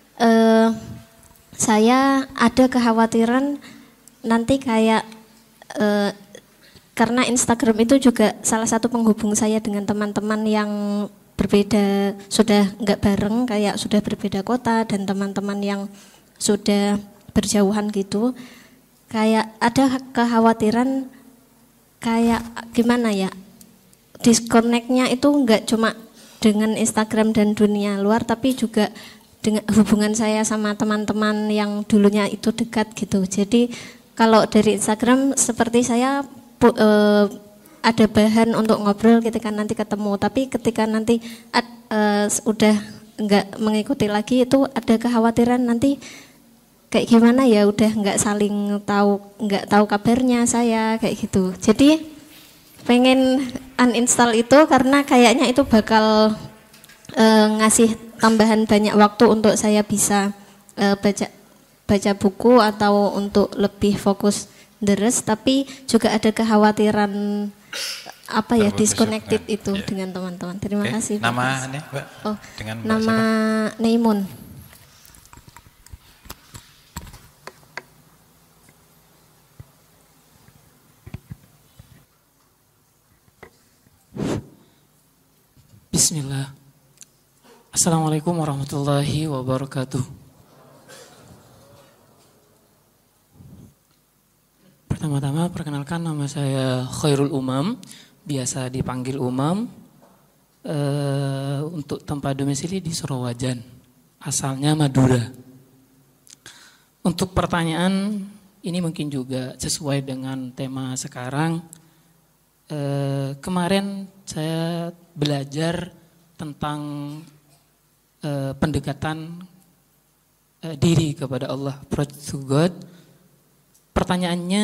saya ada kekhawatiran nanti kayak karena Instagram itu juga salah satu penghubung saya dengan teman-teman yang berbeda, sudah nggak bareng, kayak sudah berbeda kota, dan teman-teman yang sudah berjauhan gitu. Kayak ada kekhawatiran kayak gimana ya, disconnect-nya itu nggak cuma dengan Instagram dan dunia luar, tapi juga dengan hubungan saya sama teman-teman yang dulunya itu dekat gitu. Jadi kalau dari Instagram seperti saya ada bahan untuk ngobrol ketika nanti ketemu, tapi ketika nanti udah nggak mengikuti lagi itu ada kekhawatiran nanti kayak gimana ya, udah nggak saling nggak tahu kabarnya saya kayak gitu. Jadi pengen uninstall itu karena kayaknya itu bakal ngasih tambahan banyak waktu untuk saya bisa baca buku atau untuk lebih fokus deres, tapi juga ada kekhawatiran disconnected itu ya, dengan teman-teman. Terima kasih. Nama ini, Mbak? Dengan nama Neimun. Bismillah. Assalamualaikum warahmatullahi wabarakatuh. Pertama-tama perkenalkan, nama saya Khairul Umam, biasa dipanggil Umam. Untuk tempat domisili di Surawajan, asalnya Madura. Untuk pertanyaan ini mungkin juga sesuai dengan tema sekarang. Kemarin saya belajar tentang pendekatan diri kepada Allah, approach to God. Pertanyaannya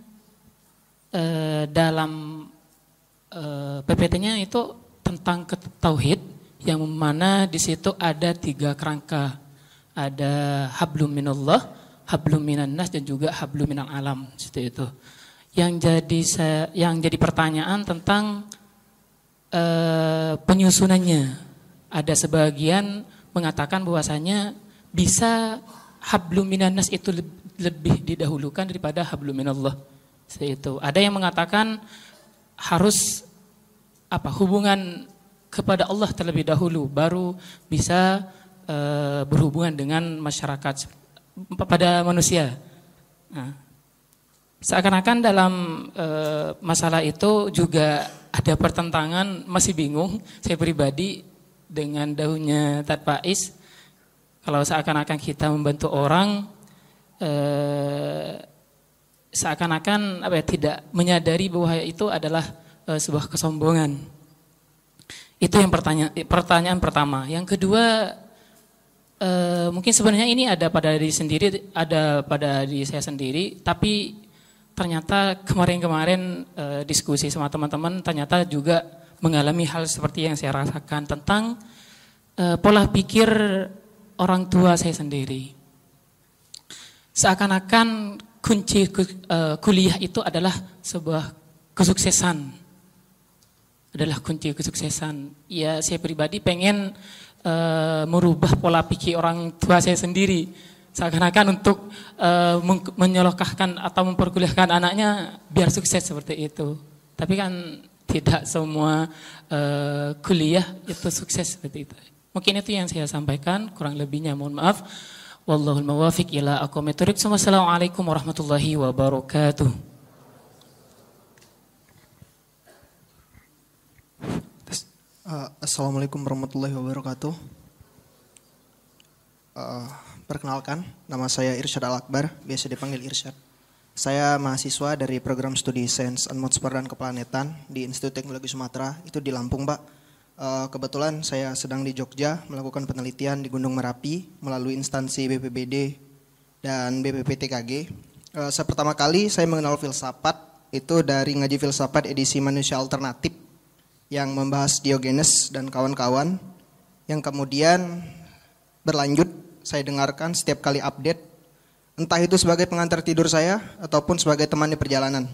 dalam PPT-nya itu tentang tauhid, yang mana di situ ada 3 kerangka. Ada hablum minallah, hablum minan nas, dan juga hablum minal alam, seperti itu. Yang jadi pertanyaan tentang penyusunannya. Ada sebagian mengatakan bahwasanya bisa hablum minan nas itu lebih didahulukan daripada hablum minallah. Seperti itu. Ada yang mengatakan harus hubungan kepada Allah terlebih dahulu, baru bisa berhubungan dengan masyarakat pada manusia. Nah, seakan-akan dalam masalah itu juga ada pertentangan, masih bingung saya pribadi dengan daunnya Tat Faiz. Kalau seakan-akan kita membantu orang, seakan-akan tidak menyadari bahwa itu adalah sebuah kesombongan. Itu yang pertanyaan pertama. Yang kedua, mungkin sebenarnya ini ada pada diri saya sendiri, tapi ternyata kemarin diskusi sama teman-teman ternyata juga mengalami hal seperti yang saya rasakan tentang pola pikir orang tua saya sendiri. Seakan-akan kunci kuliah itu adalah sebuah kesuksesan. Adalah kunci kesuksesan. Ya, saya pribadi pengen merubah pola pikir orang tua saya sendiri. Seakan-akan untuk menyelokahkan atau memperkuliahkan anaknya biar sukses seperti itu. Tapi kan tidak semua kuliah itu sukses seperti itu. Mungkin itu yang saya sampaikan, kurang lebihnya mohon maaf. Wallahul muwaffiq ila aqwamit thoriq. Wassalamualaikum warahmatullahi wabarakatuh. Assalamualaikum warahmatullahi wabarakatuh. Perkenalkan, nama saya Irsyad Al-Akbar, biasa dipanggil Irsyad. Saya mahasiswa dari program studi Sains Atmosfer dan Keplanetan di Institut Teknologi Sumatera, itu di Lampung, Pak. Kebetulan saya sedang di Jogja melakukan penelitian di Gunung Merapi melalui instansi BPBD dan BPPTKG. Pertama kali saya mengenal filsafat itu dari ngaji filsafat edisi Manusia Alternatif yang membahas Diogenes dan kawan-kawan, yang kemudian berlanjut saya dengarkan setiap kali update, entah itu sebagai pengantar tidur saya ataupun sebagai teman di perjalanan.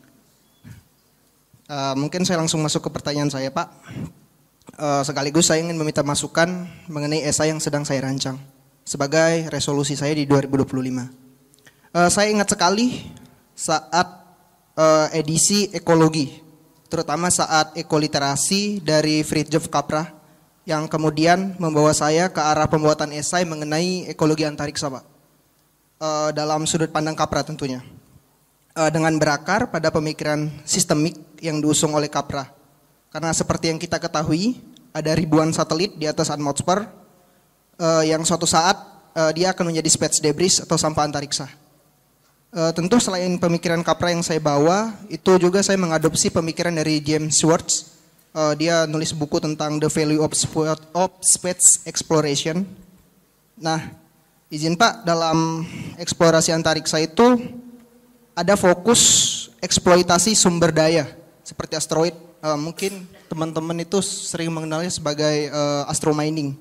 Mungkin saya langsung masuk ke pertanyaan saya, Pak. Sekaligus saya ingin meminta masukan mengenai esai yang sedang saya rancang sebagai resolusi saya di 2025. Saya ingat sekali saat edisi ekologi, terutama saat ekoliterasi dari Fridtjof Capra, yang kemudian membawa saya ke arah pembuatan esai mengenai ekologi antariksa, Pak. Dalam sudut pandang Capra tentunya. Dengan berakar pada pemikiran sistemik yang diusung oleh Capra. Karena seperti yang kita ketahui, ada ribuan satelit di atas atmosfer yang suatu saat dia akan menjadi space debris atau sampah antariksa. Tentu selain pemikiran Capra yang saya bawa, itu juga saya mengadopsi pemikiran dari James Schwartz. Dia nulis buku tentang The Value of Space Exploration. Nah, izin Pak, dalam eksplorasi antariksa itu ada fokus eksploitasi sumber daya seperti asteroid. Mungkin teman-teman itu sering mengenalnya sebagai astromining.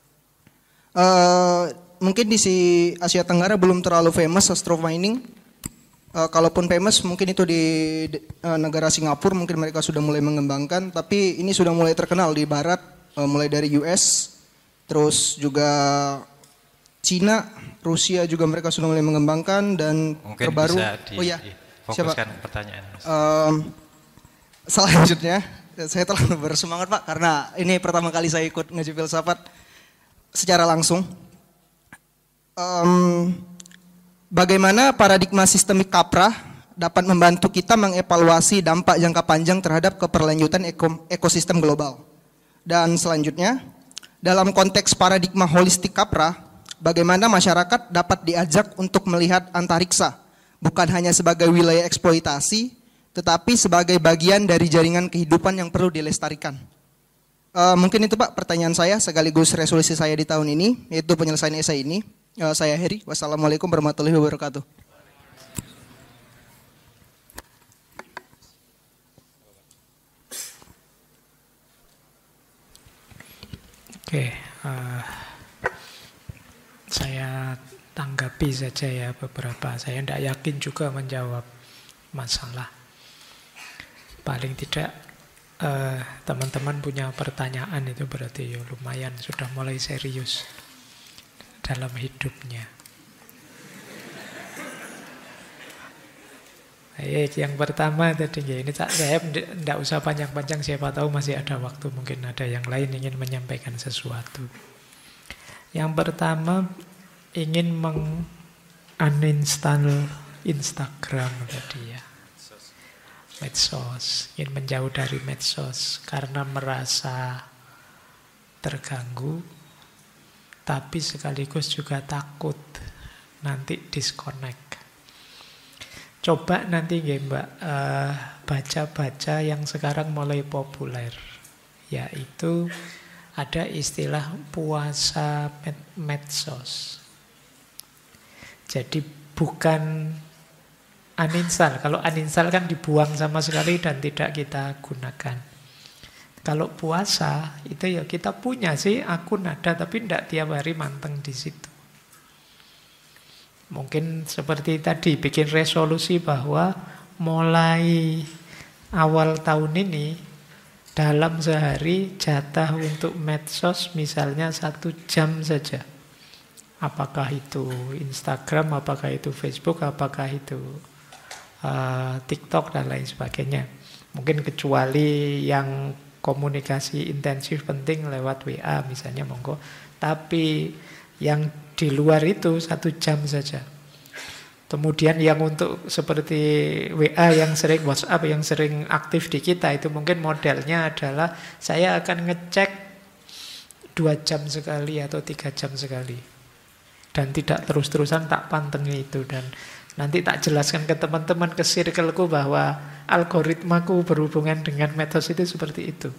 Mungkin di Asia Tenggara belum terlalu famous astromining. Kalaupun famous mungkin itu di negara Singapura, mungkin mereka sudah mulai mengembangkan, tapi ini sudah mulai terkenal di barat, mulai dari US, terus juga Cina, Rusia juga mereka sudah mulai mengembangkan, dan mungkin terbaru bisa difokuskan pertanyaan. Selanjutnya Saya terlalu bersemangat Pak, karena ini pertama kali saya ikut ngaji filsafat secara langsung. Bagaimana paradigma sistemik kaprah dapat membantu kita mengevaluasi dampak jangka panjang terhadap keberlanjutan ekosistem global. Dan selanjutnya, dalam konteks paradigma holistik kaprah, bagaimana masyarakat dapat diajak untuk melihat antariksa, bukan hanya sebagai wilayah eksploitasi, tetapi sebagai bagian dari jaringan kehidupan yang perlu dilestarikan. Mungkin itu Pak pertanyaan saya, sekaligus resolusi saya di tahun ini, yaitu penyelesaian esai ini. Saya Heri, wassalamualaikum warahmatullahi wabarakatuh. Oke, saya tanggapi saja ya beberapa. Saya tidak yakin juga menjawab masalah. Paling tidak teman-teman punya pertanyaan, itu berarti ya lumayan sudah mulai serius dalam hidupnya. Baik, yang pertama tadi ya, ini saya tidak usah panjang-panjang, siapa tahu masih ada waktu, mungkin ada yang lain ingin menyampaikan sesuatu. Yang pertama, ingin uninstall Instagram tadi ya, medsos, ingin menjauh dari medsos karena merasa terganggu, tapi sekaligus juga takut nanti disconnect. Coba nanti ya Mbak baca-baca yang sekarang mulai populer, yaitu ada istilah puasa medsos. Jadi bukan uninstall. Kalau uninstall kan dibuang sama sekali dan tidak kita gunakan. Kalau puasa itu ya kita punya sih akun ada, tapi tidak tiap hari manteng di situ. Mungkin seperti tadi bikin resolusi bahwa mulai awal tahun ini dalam sehari jatah untuk medsos misalnya 1 jam saja. Apakah itu Instagram, apakah itu Facebook, apakah itu TikTok dan lain sebagainya. Mungkin kecuali yang komunikasi intensif penting lewat WA misalnya monggo. Tapi yang di luar itu 1 jam saja. Kemudian yang untuk seperti WA yang sering, WhatsApp yang sering aktif di kita, itu mungkin modelnya adalah saya akan ngecek 2 jam sekali atau 3 jam sekali. Dan tidak terus-terusan tak pantengi itu. Dan nanti tak jelaskan ke teman-teman, ke circleku bahwa algoritmaku berhubungan dengan medsos itu seperti itu.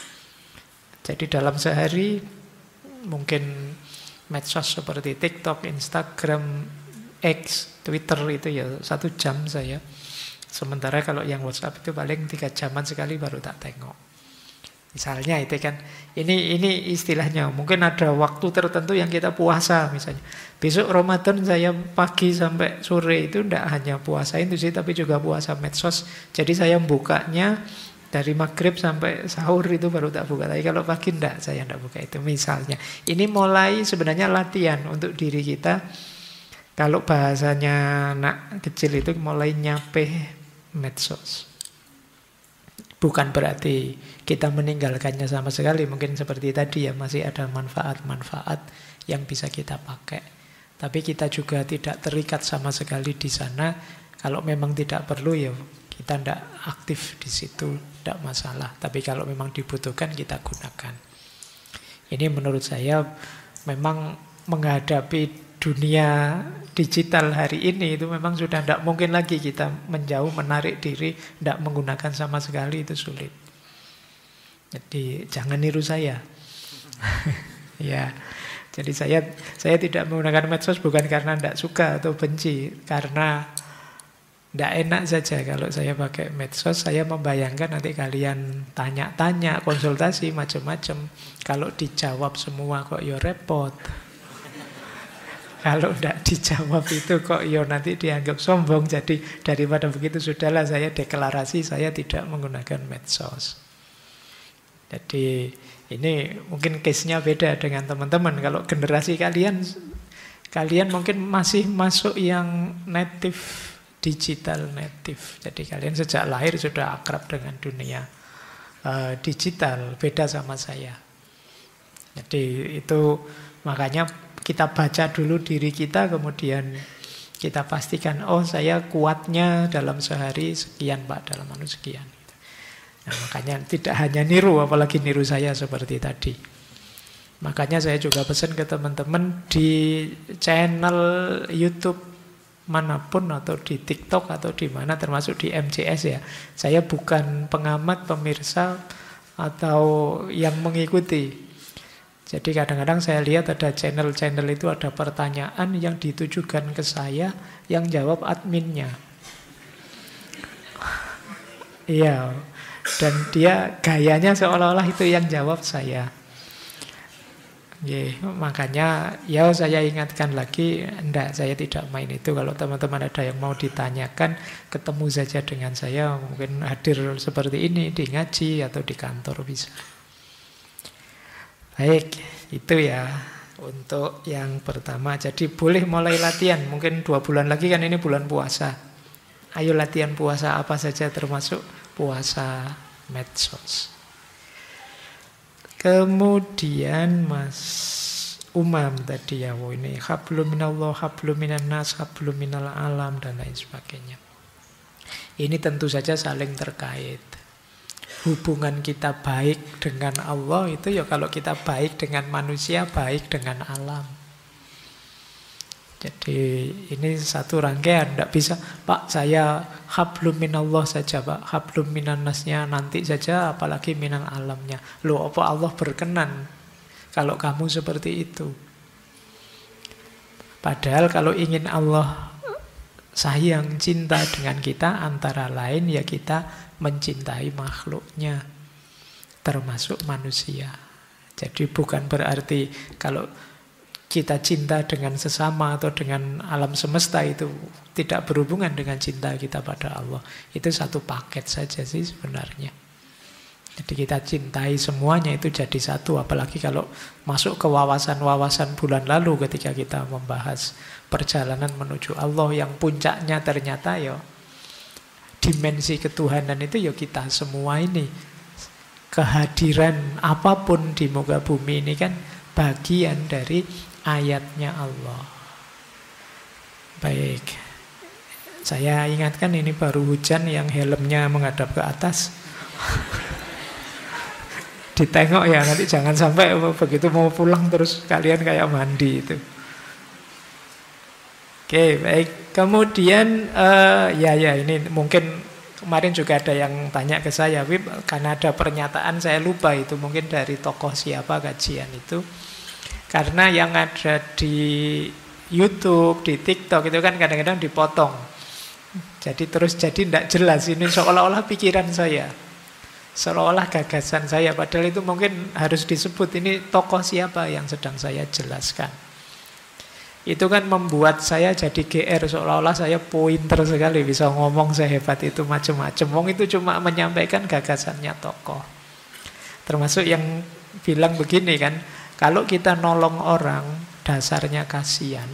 Jadi dalam sehari mungkin medsos seperti TikTok, Instagram, X, Twitter itu ya 1 jam saya. Sementara kalau yang WhatsApp itu paling 3 jaman sekali baru tak tengok. Misalnya itu kan, ini istilahnya. Mungkin ada waktu tertentu yang kita puasa misalnya. Besok Ramadan saya pagi sampai sore itu tidak hanya puasa itu sih, tapi juga puasa medsos. Jadi saya bukanya dari maghrib sampai sahur itu baru tak buka. Tapi kalau pagi enggak, saya enggak buka itu misalnya. Ini mulai sebenarnya latihan untuk diri kita. Kalau bahasanya anak kecil itu mulai nyape medsos. Bukan berarti kita meninggalkannya sama sekali. Mungkin seperti tadi ya, masih ada manfaat-manfaat yang bisa kita pakai. Tapi kita juga tidak terikat sama sekali di sana. Kalau memang tidak perlu ya kita tidak aktif di situ, tidak masalah. Tapi kalau memang dibutuhkan kita gunakan. Ini menurut saya memang menghadapi dunia digital hari ini itu memang sudah tidak mungkin lagi kita menjauh, menarik diri, tidak menggunakan sama sekali, itu sulit. Jadi jangan niru saya. Ya, jadi saya tidak menggunakan medsos bukan karena tidak suka atau benci, karena tidak enak saja kalau saya pakai medsos. Saya membayangkan nanti kalian tanya-tanya, konsultasi macam-macam. Kalau dijawab semua kok ya repot. Kalau tidak dijawab itu kok ya nanti dianggap sombong. Jadi daripada begitu sudahlah saya deklarasi saya tidak menggunakan medsos. Jadi ini mungkin case-nya beda dengan teman-teman. Kalau generasi kalian mungkin masih masuk yang native, digital native. Jadi kalian sejak lahir sudah akrab dengan dunia digital, beda sama saya. Jadi itu makanya kita baca dulu diri kita, kemudian kita pastikan, oh saya kuatnya dalam sehari sekian Pak, dalam sekian. Nah, makanya tidak hanya niru, apalagi niru saya seperti tadi. Makanya saya juga pesan ke teman-teman di channel YouTube manapun atau di TikTok atau di mana, termasuk di MCS ya. Saya bukan pengamat, pemirsa atau yang mengikuti. Jadi kadang-kadang saya lihat ada channel-channel itu ada pertanyaan yang ditujukan ke saya, yang jawab adminnya. Iya, dan dia gayanya seolah-olah itu yang jawab saya. Makanya ya saya ingatkan lagi, enggak, saya tidak main itu. Kalau teman-teman ada yang mau ditanyakan, ketemu saja dengan saya, mungkin hadir seperti ini di ngaji atau di kantor bisa. Baik, itu ya untuk yang pertama. Jadi boleh mulai latihan, mungkin 2 bulan lagi kan ini bulan puasa. Ayo latihan puasa apa saja termasuk puasa medsos. Kemudian Mas Umam tadi ya, ini hablum minallah, hablum minan nas, hablum minal alam dan lain sebagainya. Ini tentu saja saling terkait. Hubungan kita baik dengan Allah itu ya kalau kita baik dengan manusia, baik dengan alam. Jadi ini satu rangkaian, tidak bisa Pak saya hablum minallah saja Pak, hablum minan nasnya nanti saja, apalagi minal alamnya. Loh, apa Allah berkenan kalau kamu seperti itu? Padahal kalau ingin Allah sayang, cinta dengan kita, antara lain ya kita mencintai makhluknya, termasuk manusia. Jadi bukan berarti kalau kita cinta dengan sesama atau dengan alam semesta itu tidak berhubungan dengan cinta kita pada Allah. Itu satu paket saja sih sebenarnya. Jadi kita cintai semuanya itu jadi satu. Apalagi kalau masuk ke wawasan-wawasan bulan lalu ketika kita membahas perjalanan menuju Allah, yang puncaknya ternyata ya dimensi ketuhanan itu ya kita semua ini. Kehadiran apapun di muka bumi ini kan bagian dari ayatnya Allah. Baik, saya ingatkan ini baru hujan yang helmnya menghadap ke atas. Ditengok ya, nanti jangan sampai begitu mau pulang terus kalian kayak mandi itu. Oke, baik. Kemudian ya ini mungkin kemarin juga ada yang tanya ke saya, Wib, karena ada pernyataan saya lupa itu mungkin dari tokoh siapa kajian itu. Karena yang ada di YouTube, di TikTok itu kan kadang-kadang dipotong. Jadi tidak jelas, ini seolah-olah pikiran saya, seolah-olah gagasan saya, padahal itu mungkin harus disebut ini tokoh siapa yang sedang saya jelaskan. Itu kan membuat saya jadi GR, seolah-olah saya pointer sekali, bisa ngomong sehebat itu macam-macam. Wong itu cuma menyampaikan gagasannya tokoh. Termasuk yang bilang begini kan, kalau kita nolong orang dasarnya kasihan,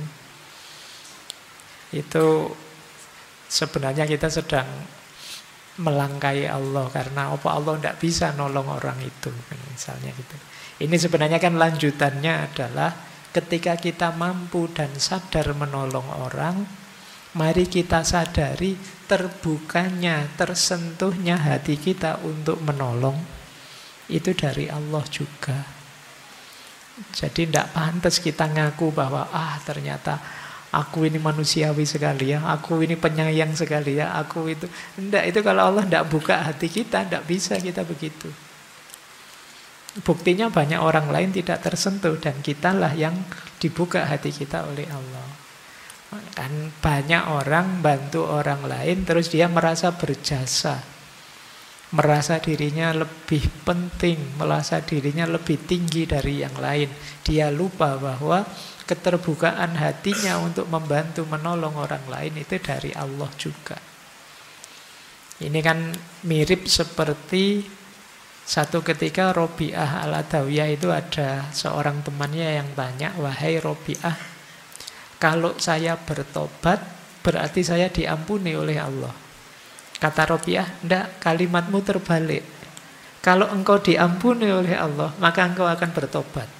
itu sebenarnya kita sedang melangkai Allah, karena apa Allah tidak bisa nolong orang itu, misalnya gitu. Ini sebenarnya kan lanjutannya adalah ketika kita mampu dan sadar menolong orang, mari kita sadari terbukanya, tersentuhnya hati kita untuk menolong itu dari Allah juga. Jadi tidak pantas kita ngaku bahwa ternyata aku ini manusiawi sekali ya, aku ini penyayang sekali ya, aku itu. Tidak, itu kalau Allah tidak buka hati kita, tidak bisa kita begitu. Buktinya banyak orang lain tidak tersentuh dan kitalah yang dibuka hati kita oleh Allah. Kan banyak orang bantu orang lain terus dia merasa berjasa, merasa dirinya lebih penting, merasa dirinya lebih tinggi dari yang lain. Dia lupa bahwa keterbukaan hatinya untuk membantu menolong orang lain itu dari Allah juga. Ini kan mirip seperti satu ketika Robi'ah al-Adawiyah itu ada seorang temannya yang tanya, wahai Robi'ah, kalau saya bertobat berarti saya diampuni oleh Allah. Kata Robi'ah, enggak, kalimatmu terbalik. Kalau engkau diampuni oleh Allah, maka engkau akan bertobat.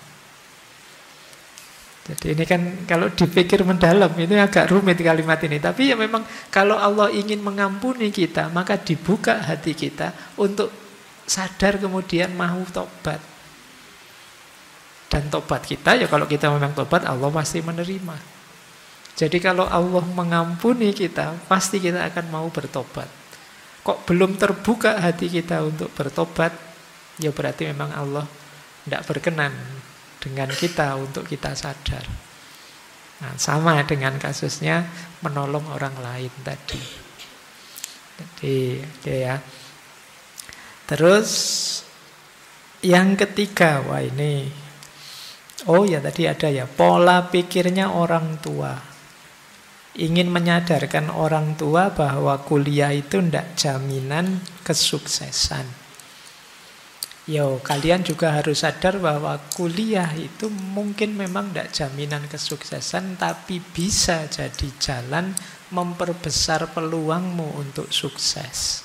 Jadi ini kan kalau dipikir mendalam, ini agak rumit kalimat ini. Tapi ya memang kalau Allah ingin mengampuni kita, maka dibuka hati kita untuk sadar kemudian mau tobat. Dan tobat kita, ya kalau kita memang tobat, Allah pasti menerima. Jadi kalau Allah mengampuni kita, pasti kita akan mau bertobat. Kok belum terbuka hati kita untuk bertobat, ya berarti memang Allah tidak berkenan dengan kita untuk kita sadar. Nah, sama dengan kasusnya menolong orang lain tadi. Jadi, ya. Terus yang ketiga, wah ini, oh ya tadi ada ya, pola pikirnya orang tua. Ingin menyadarkan orang tua bahwa kuliah itu tidak jaminan kesuksesan. Yo, kalian juga harus sadar bahwa kuliah itu mungkin memang tidak jaminan kesuksesan, tapi bisa jadi jalan memperbesar peluangmu untuk sukses.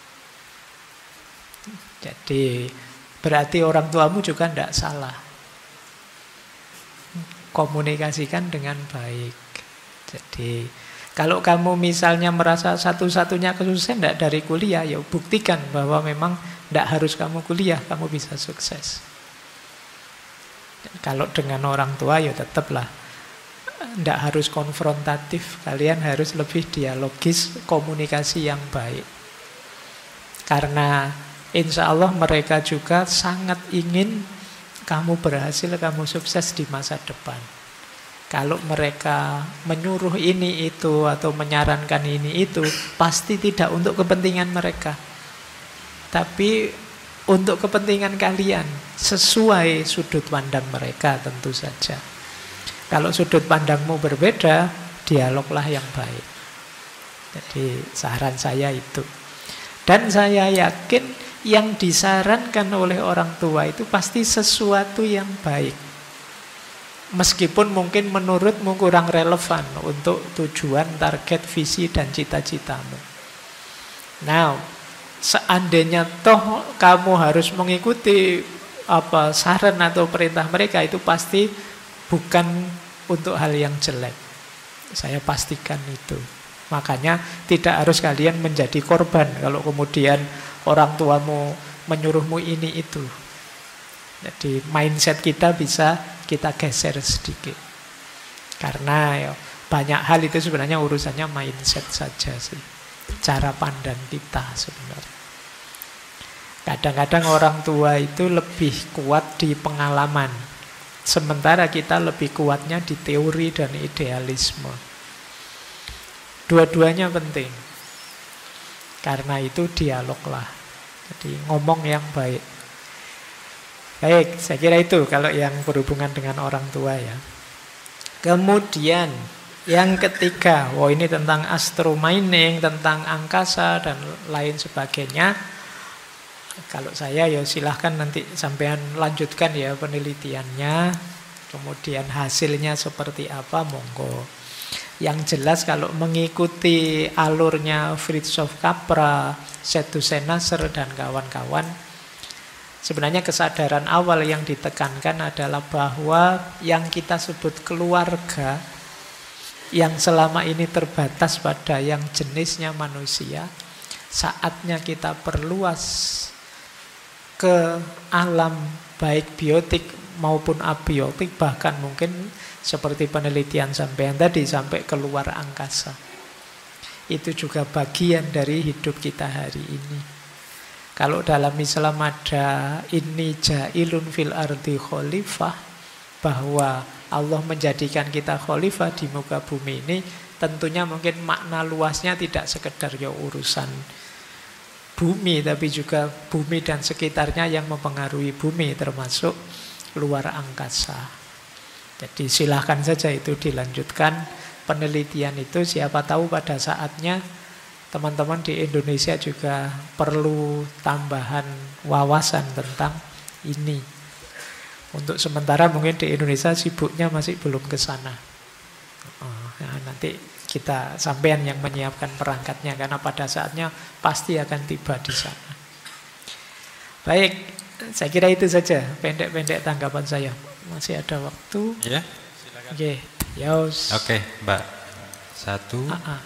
Jadi berarti orang tuamu juga tidak salah. Komunikasikan dengan baik. Jadi kalau kamu misalnya merasa satu-satunya kesuksesan tidak dari kuliah, ya buktikan bahwa memang tidak harus kamu kuliah, kamu bisa sukses. Kalau dengan orang tua ya tetaplah tidak harus konfrontatif, kalian harus lebih dialogis, komunikasi yang baik. Karena insya Allah mereka juga sangat ingin kamu berhasil, kamu sukses di masa depan. Kalau mereka menyuruh ini itu atau menyarankan ini itu, pasti tidak untuk kepentingan mereka, tapi untuk kepentingan kalian, sesuai sudut pandang mereka tentu saja. Kalau sudut pandangmu berbeda, dialoglah yang baik. Jadi saran saya itu. Dan saya yakin yang disarankan oleh orang tua itu pasti sesuatu yang baik. Meskipun mungkin menurutmu kurang relevan untuk tujuan, target, visi, dan cita-citamu. Nah, seandainya toh kamu harus mengikuti saran atau perintah mereka, itu pasti bukan untuk hal yang jelek. Saya pastikan itu. Makanya tidak harus kalian menjadi korban kalau kemudian orang tuamu menyuruhmu ini itu. Jadi mindset kita bisa kita geser sedikit. Karena ya, banyak hal itu sebenarnya urusannya mindset saja sih. Cara pandang kita sebenarnya. Kadang-kadang orang tua itu lebih kuat di pengalaman. Sementara kita lebih kuatnya di teori dan idealisme. Dua-duanya penting. Karena itu dialoglah. Jadi ngomong yang baik. Baik, saya kira itu kalau yang berhubungan dengan orang tua ya. Kemudian yang ketiga, ini tentang astromining, tentang angkasa dan lain sebagainya. Kalau saya ya silahkan nanti sampean lanjutkan ya penelitiannya. Kemudian hasilnya seperti apa, monggo. Yang jelas kalau mengikuti alurnya Fritjof Capra, Seth Nasr dan kawan-kawan, sebenarnya kesadaran awal yang ditekankan adalah bahwa yang kita sebut keluarga yang selama ini terbatas pada yang jenisnya manusia, saatnya kita perluas ke alam baik biotik maupun abiotik, bahkan mungkin seperti penelitian sampean tadi sampai keluar angkasa. Itu juga bagian dari hidup kita hari ini. Kalau dalam Islam ada inni ja'ilun fil ardi khalifah, bahwa Allah menjadikan kita khalifah di muka bumi ini, tentunya mungkin makna luasnya tidak sekedar ya urusan bumi, tapi juga bumi dan sekitarnya yang mempengaruhi bumi, termasuk luar angkasa. Jadi silahkan saja itu dilanjutkan penelitian itu, siapa tahu pada saatnya teman-teman di Indonesia juga perlu tambahan wawasan tentang ini. Untuk sementara mungkin di Indonesia sibuknya masih belum ke sana. Nanti kita sampean yang menyiapkan perangkatnya, karena pada saatnya pasti akan tiba di sana. Baik, saya kira itu saja pendek-pendek tanggapan saya. Masih ada waktu. Ya, silakan. Oke, Yaus. Oke, Mbak. Satu.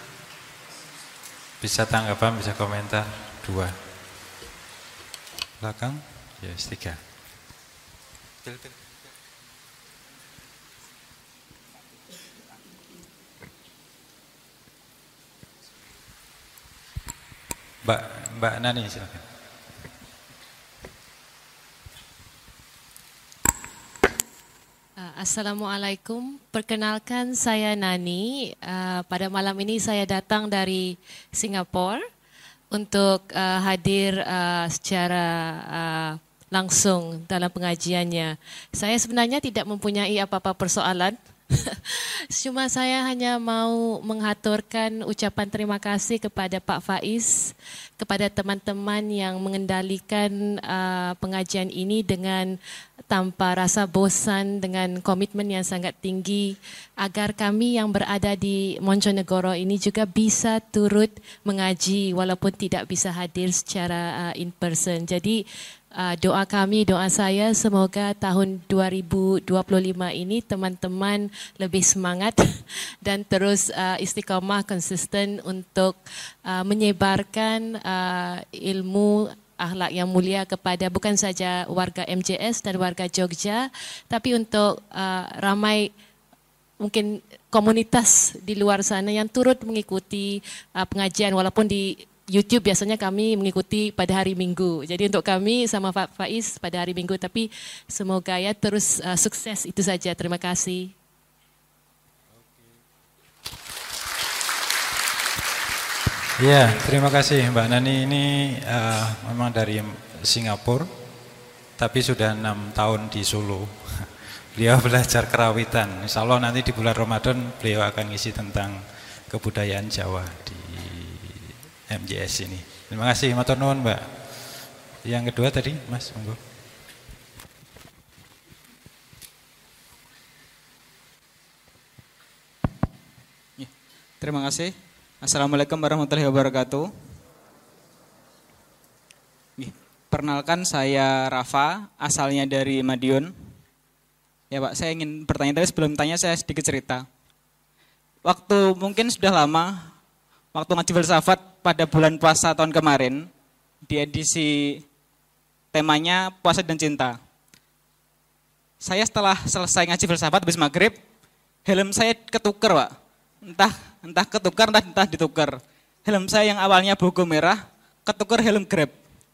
Bisa tanggapan, bisa komentar. Dua. Belakang. Yes, tiga. Mbak Nani silakan. Assalamualaikum, perkenalkan saya Nani. Pada malam ini saya datang dari Singapura untuk hadir secara langsung dalam pengajiannya. Saya sebenarnya tidak mempunyai apa-apa persoalan. Cuma saya hanya mau mengaturkan ucapan terima kasih kepada Pak Faiz, kepada teman-teman yang mengendalikan pengajian ini dengan tanpa rasa bosan, dengan komitmen yang sangat tinggi, agar kami yang berada di Monconegoro ini juga bisa turut mengaji walaupun tidak bisa hadir secara in person. Jadi doa kami, doa saya semoga tahun 2025 ini teman-teman lebih semangat dan terus istiqamah konsisten untuk menyebarkan ilmu akhlak yang mulia kepada bukan saja warga MJS dan warga Jogja, tapi untuk ramai mungkin komunitas di luar sana yang turut mengikuti pengajian walaupun di YouTube biasanya kami mengikuti pada hari Minggu. Jadi untuk kami sama Pak Faiz pada hari Minggu, tapi semoga ya terus sukses, itu saja. Terima kasih. Ya, terima kasih Mbak Nani. Ini memang dari Singapura, tapi sudah 6 tahun di Solo. Beliau belajar kerawitan. Insya Allah nanti di bulan Ramadan beliau akan ngisi tentang kebudayaan Jawa di MJS ini. Terima kasih, matur nuwun Mbak. Yang kedua tadi, Mas, monggo. Terima kasih. Assalamualaikum warahmatullahi wabarakatuh. Perkenalkan, saya Rafa, asalnya dari Madiun. Ya Pak, saya ingin bertanya, tapi sebelum tanya saya sedikit cerita. Waktu mungkin sudah lama, waktu ngaji filsafat pada bulan puasa tahun kemarin, di edisi temanya puasa dan cinta. Saya setelah selesai ngaji filsafat habis maghrib, helm saya ketukar Pak. Entah ketukar, entah ditukar. Helm saya yang awalnya logo merah, ketukar helm Grab.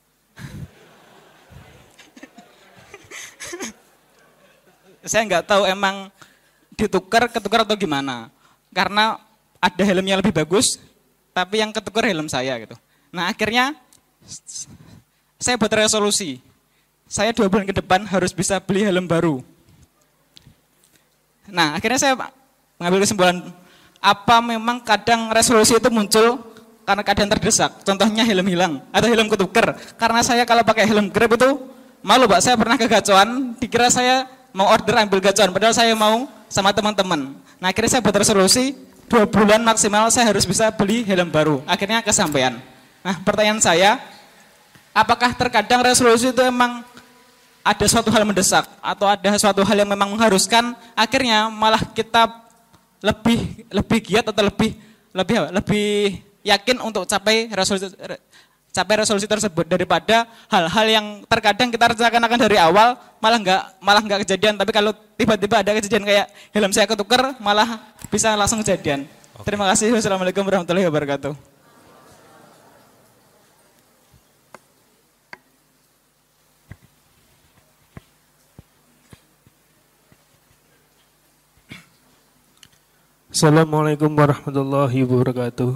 Saya nggak tahu emang ketukar atau gimana. Karena ada helmnya lebih bagus, tapi yang ketukar helm saya gitu. Nah akhirnya saya buat resolusi. Saya 2 bulan ke depan harus bisa beli helm baru. Nah akhirnya saya mengambil kesimpulan, apa memang kadang resolusi itu muncul karena keadaan terdesak. Contohnya helm hilang atau helm ketukar. Karena saya kalau pakai helm Grab itu malu Pak, saya pernah ke gacoan, dikira saya mau order ambil gacoan, padahal saya mau sama teman-teman. Nah akhirnya saya buat resolusi, 2 bulan maksimal saya harus bisa beli helm baru. Akhirnya kesampaian. Nah pertanyaan saya, apakah terkadang resolusi itu emang ada suatu hal mendesak atau ada suatu hal yang memang mengharuskan, akhirnya malah kita lebih giat atau lebih yakin untuk capai resolusi tersebut daripada hal-hal yang terkadang kita rencanakan dari awal malah nggak kejadian, tapi kalau tiba-tiba ada kejadian kayak helm saya ketukar malah bisa langsung kejadian. Oke. Terima kasih. Wassalamualaikum warahmatullahi wabarakatuh. Assalamualaikum warahmatullahi wabarakatuh.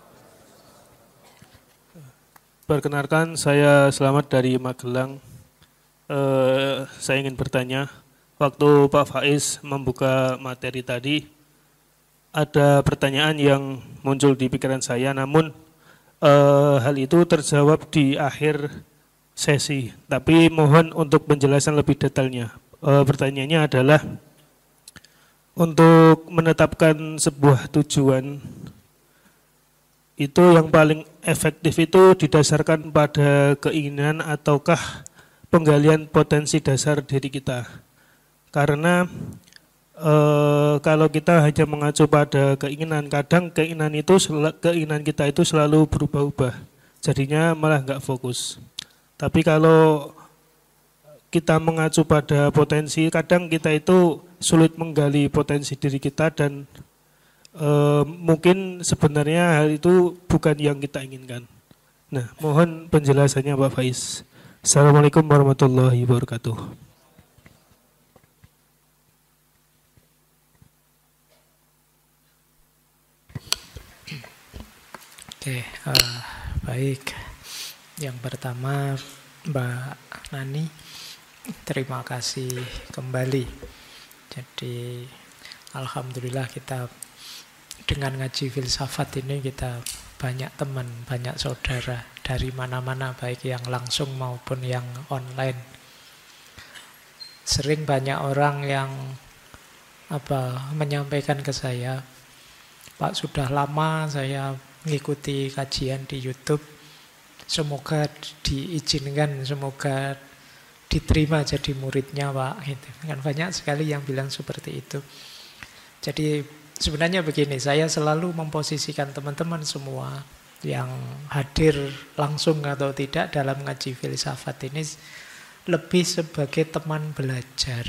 Perkenalkan, saya Selamat dari Magelang. Saya ingin bertanya, waktu Pak Faiz membuka materi tadi, ada pertanyaan yang muncul di pikiran saya, namun hal itu terjawab di akhir sesi. Tapi mohon untuk penjelasan lebih detailnya. Pertanyaannya adalah, untuk menetapkan sebuah tujuan, itu yang paling efektif itu didasarkan pada keinginan ataukah penggalian potensi dasar diri kita. Karena kalau kita hanya mengacu pada keinginan, kadang keinginan kita itu selalu berubah-ubah, jadinya malah nggak fokus. Tapi kalau kita mengacu pada potensi, kadang kita itu sulit menggali potensi diri kita dan mungkin sebenarnya hal itu bukan yang kita inginkan. Nah, mohon penjelasannya Pak Faiz. Assalamualaikum warahmatullahi wabarakatuh. Oke, baik. Yang pertama Mbak Nani, terima kasih kembali. Jadi alhamdulillah kita dengan ngaji filsafat ini kita banyak teman, banyak saudara dari mana-mana, baik yang langsung maupun yang online. Sering banyak orang yang menyampaikan ke saya, Pak, sudah lama saya mengikuti kajian di YouTube, semoga diizinkan, semoga diterima jadi muridnya Pak. Gitu. Kan banyak sekali yang bilang seperti itu. Jadi sebenarnya begini, saya selalu memposisikan teman-teman semua yang hadir langsung atau tidak dalam ngaji filsafat ini lebih sebagai teman belajar.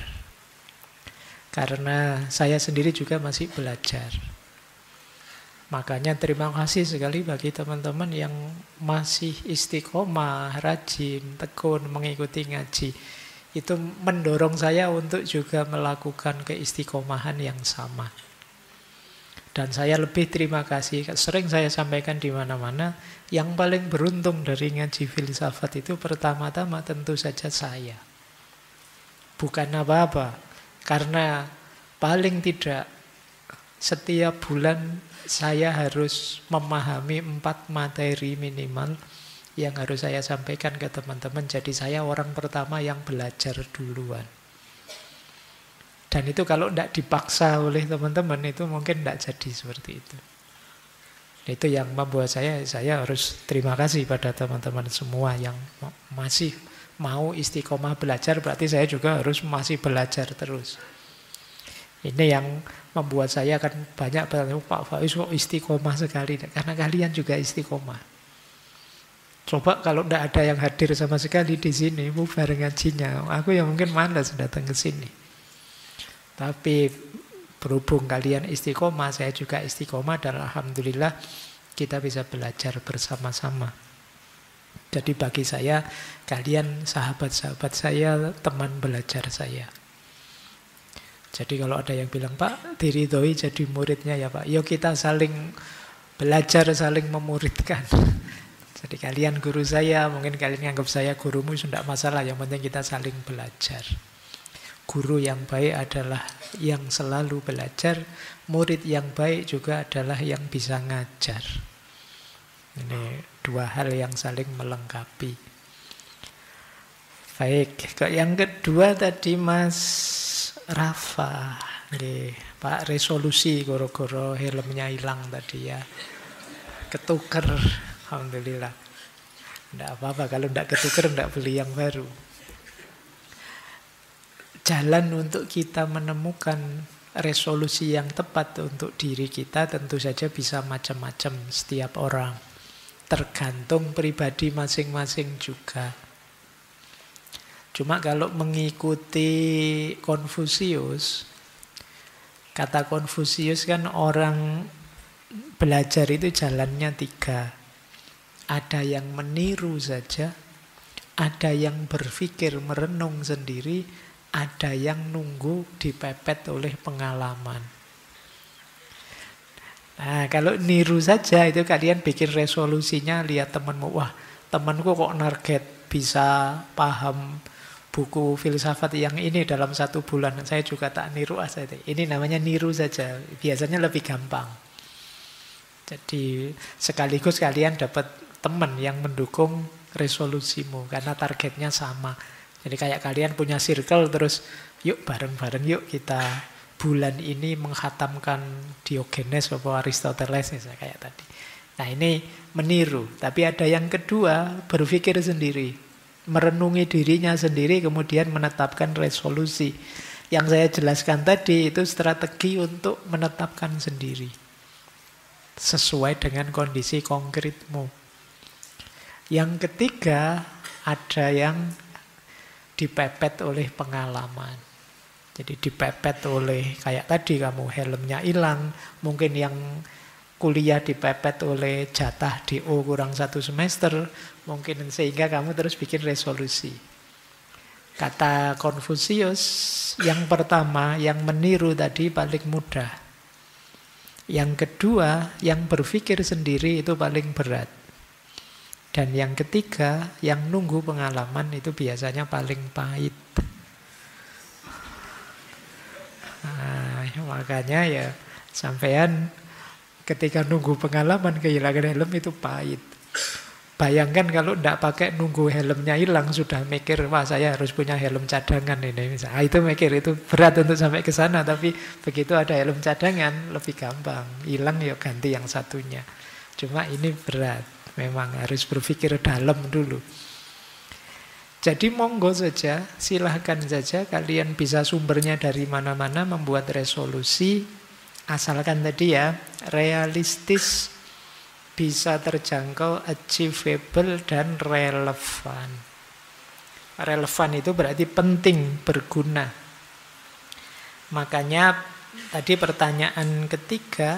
Karena saya sendiri juga masih belajar. Makanya terima kasih sekali bagi teman-teman yang masih istiqomah, rajin, tekun mengikuti ngaji. Itu mendorong saya untuk juga melakukan keistiqomahan yang sama. Dan saya lebih terima kasih, sering saya sampaikan di mana-mana, yang paling beruntung dari ngaji filsafat itu pertama-tama tentu saja saya. Bukan apa-apa, karena paling tidak setiap bulan saya harus memahami 4 materi minimal yang harus saya sampaikan ke teman-teman. Jadi saya orang pertama yang belajar duluan. Dan itu kalau tidak dipaksa oleh teman-teman itu mungkin tidak jadi seperti itu. Itu yang membuat saya harus terima kasih pada teman-teman semua yang masih mau istiqomah belajar, berarti saya juga harus masih belajar terus. Ini yang membuat saya akan banyak bertanya, Pak Faiz kok istiqomah sekali, karena kalian juga istiqomah. Coba kalau tidak ada yang hadir sama sekali di sini, bareng ngajinya, aku yang mungkin malas datang ke sini. Tapi berhubung kalian istiqomah, saya juga istiqomah, dan alhamdulillah kita bisa belajar bersama-sama. Jadi bagi saya, kalian sahabat-sahabat saya, teman belajar saya. Jadi kalau ada yang bilang, Pak, diridhoi jadi muridnya ya Pak, yuk kita saling belajar, saling memuridkan. Jadi kalian guru saya, mungkin kalian anggap saya gurumu, tidak masalah, yang penting kita saling belajar. Guru yang baik adalah yang selalu belajar, murid yang baik juga adalah yang bisa ngajar. Ini 2 hal yang saling melengkapi. Baik, yang kedua tadi Mas Rafa, Pak, resolusi goro-goro helmnya hilang tadi ya, ketuker, alhamdulillah. Tidak apa-apa, kalau tidak ketuker tidak beli yang baru. Jalan untuk kita menemukan resolusi yang tepat untuk diri kita tentu saja bisa macam-macam setiap orang. Tergantung pribadi masing-masing juga. Cuma kalau mengikuti Konfusius, kata Konfusius kan orang belajar itu jalannya 3. Ada yang meniru saja, ada yang berpikir merenung sendiri, ada yang nunggu dipepet oleh pengalaman. Nah, kalau niru saja itu kalian bikin resolusinya, lihat temanmu, wah temanku kok target bisa paham buku filsafat yang ini dalam 1 bulan, saya juga tak niru saja. Ini namanya niru saja, biasanya lebih gampang. Jadi sekaligus kalian dapat teman yang mendukung resolusimu karena targetnya sama. Jadi kayak kalian punya circle terus, yuk bareng-bareng yuk kita bulan ini menghatamkan Diogenes atau Aristoteles misalnya kayak tadi. Nah ini meniru, tapi ada yang kedua berpikir sendiri. merenungi dirinya sendiri, kemudian menetapkan resolusi. Yang saya jelaskan tadi itu strategi untuk menetapkan sendiri, sesuai dengan kondisi konkretmu. Yang ketiga, ada yang dipepet oleh pengalaman. Jadi dipepet oleh, kayak tadi kamu helmnya hilang, mungkin yang kuliah dipepet oleh jatah DO kurang 1 semester, mungkin sehingga kamu terus bikin resolusi. Kata Konfusius, yang pertama, yang meniru tadi paling mudah. Yang kedua, yang berpikir sendiri itu paling berat. Dan yang ketiga, yang nunggu pengalaman itu biasanya paling pahit. Nah, makanya ya sampean ketika nunggu pengalaman kehilangan helm itu pahit. Bayangkan kalau tidak pakai nunggu helmnya hilang, sudah mikir, wah saya harus punya helm cadangan ini. Misalnya. Itu mikir, itu berat untuk sampai ke sana. Tapi begitu ada helm cadangan, lebih gampang. Hilang ya ganti yang satunya. Cuma ini berat. Memang harus berpikir dalam dulu. Jadi monggo saja, silahkan saja. Kalian bisa sumbernya dari mana-mana membuat resolusi. Asalkan tadi ya, realistis, bisa terjangkau, achievable, dan relevan. Relevan itu berarti penting, berguna. Makanya tadi pertanyaan ketiga,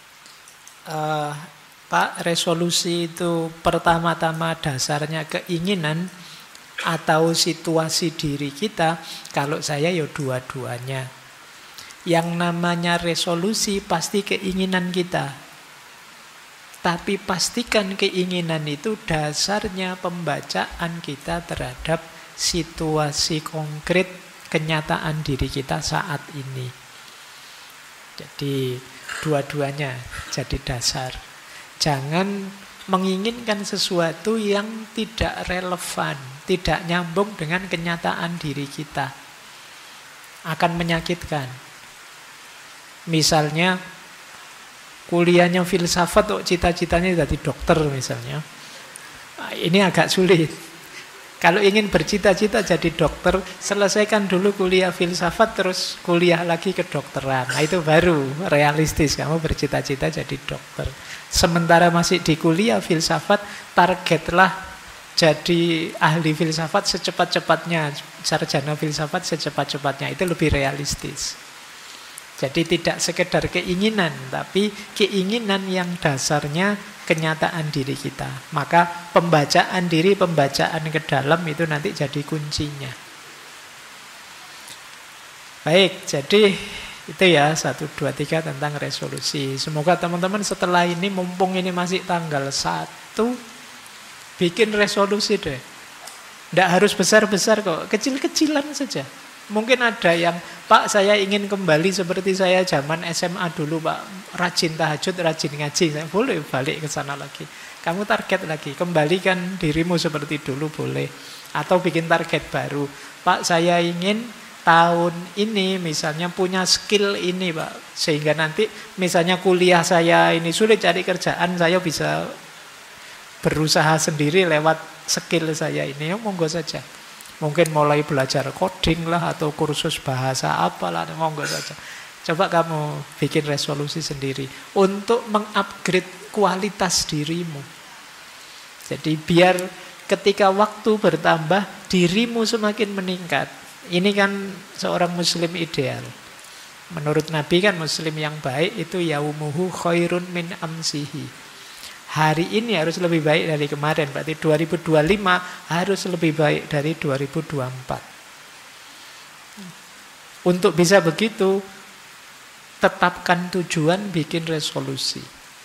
Pak, resolusi itu pertama-tama dasarnya keinginan atau situasi diri kita? Kalau saya ya dua-duanya. Yang namanya resolusi pasti keinginan kita. Tapi pastikan keinginan itu dasarnya pembacaan kita terhadap situasi konkret kenyataan diri kita saat ini. Jadi dua-duanya jadi dasar. Jangan menginginkan sesuatu yang tidak relevan, tidak nyambung dengan kenyataan diri kita. Akan menyakitkan. Misalnya kuliahnya filsafat, kok cita-citanya jadi dokter misalnya. Ini agak sulit. Kalau ingin bercita-cita jadi dokter, selesaikan dulu kuliah filsafat, terus kuliah lagi kedokteran. Nah itu baru realistis, kamu bercita-cita jadi dokter. Sementara masih di kuliah filsafat, targetlah jadi ahli filsafat secepat-cepatnya, sarjana filsafat secepat-cepatnya. Itu lebih realistis. Jadi tidak sekedar keinginan, tapi keinginan yang dasarnya kenyataan diri kita. Maka pembacaan diri, pembacaan ke dalam itu nanti jadi kuncinya. Baik, jadi itu ya 1, 2, 3 tentang resolusi. Semoga teman-teman setelah ini, mumpung ini masih tanggal 1, bikin resolusi deh. Tidak harus besar-besar kok, kecil-kecilan saja. Mungkin ada yang, Pak saya ingin kembali seperti saya zaman SMA dulu Pak, rajin tahajud, rajin ngaji. Saya boleh balik ke sana lagi. Kamu target lagi, kembalikan dirimu seperti dulu boleh. Atau bikin target baru. Pak saya ingin tahun ini misalnya punya skill ini Pak. Sehingga nanti misalnya kuliah saya ini sulit cari kerjaan, saya bisa berusaha sendiri lewat skill saya ini. Ya monggo saja. Mungkin mulai belajar coding lah atau kursus bahasa apalah, monggo saja. Coba kamu bikin resolusi sendiri untuk mengupgrade kualitas dirimu. Jadi biar ketika waktu bertambah, dirimu semakin meningkat. Ini kan seorang muslim ideal. Menurut Nabi kan muslim yang baik itu yaumuhu khairun min amsihi. Hari ini harus lebih baik dari kemarin. Berarti 2025 harus lebih baik dari 2024. Untuk bisa begitu, tetapkan tujuan, bikin resolusi.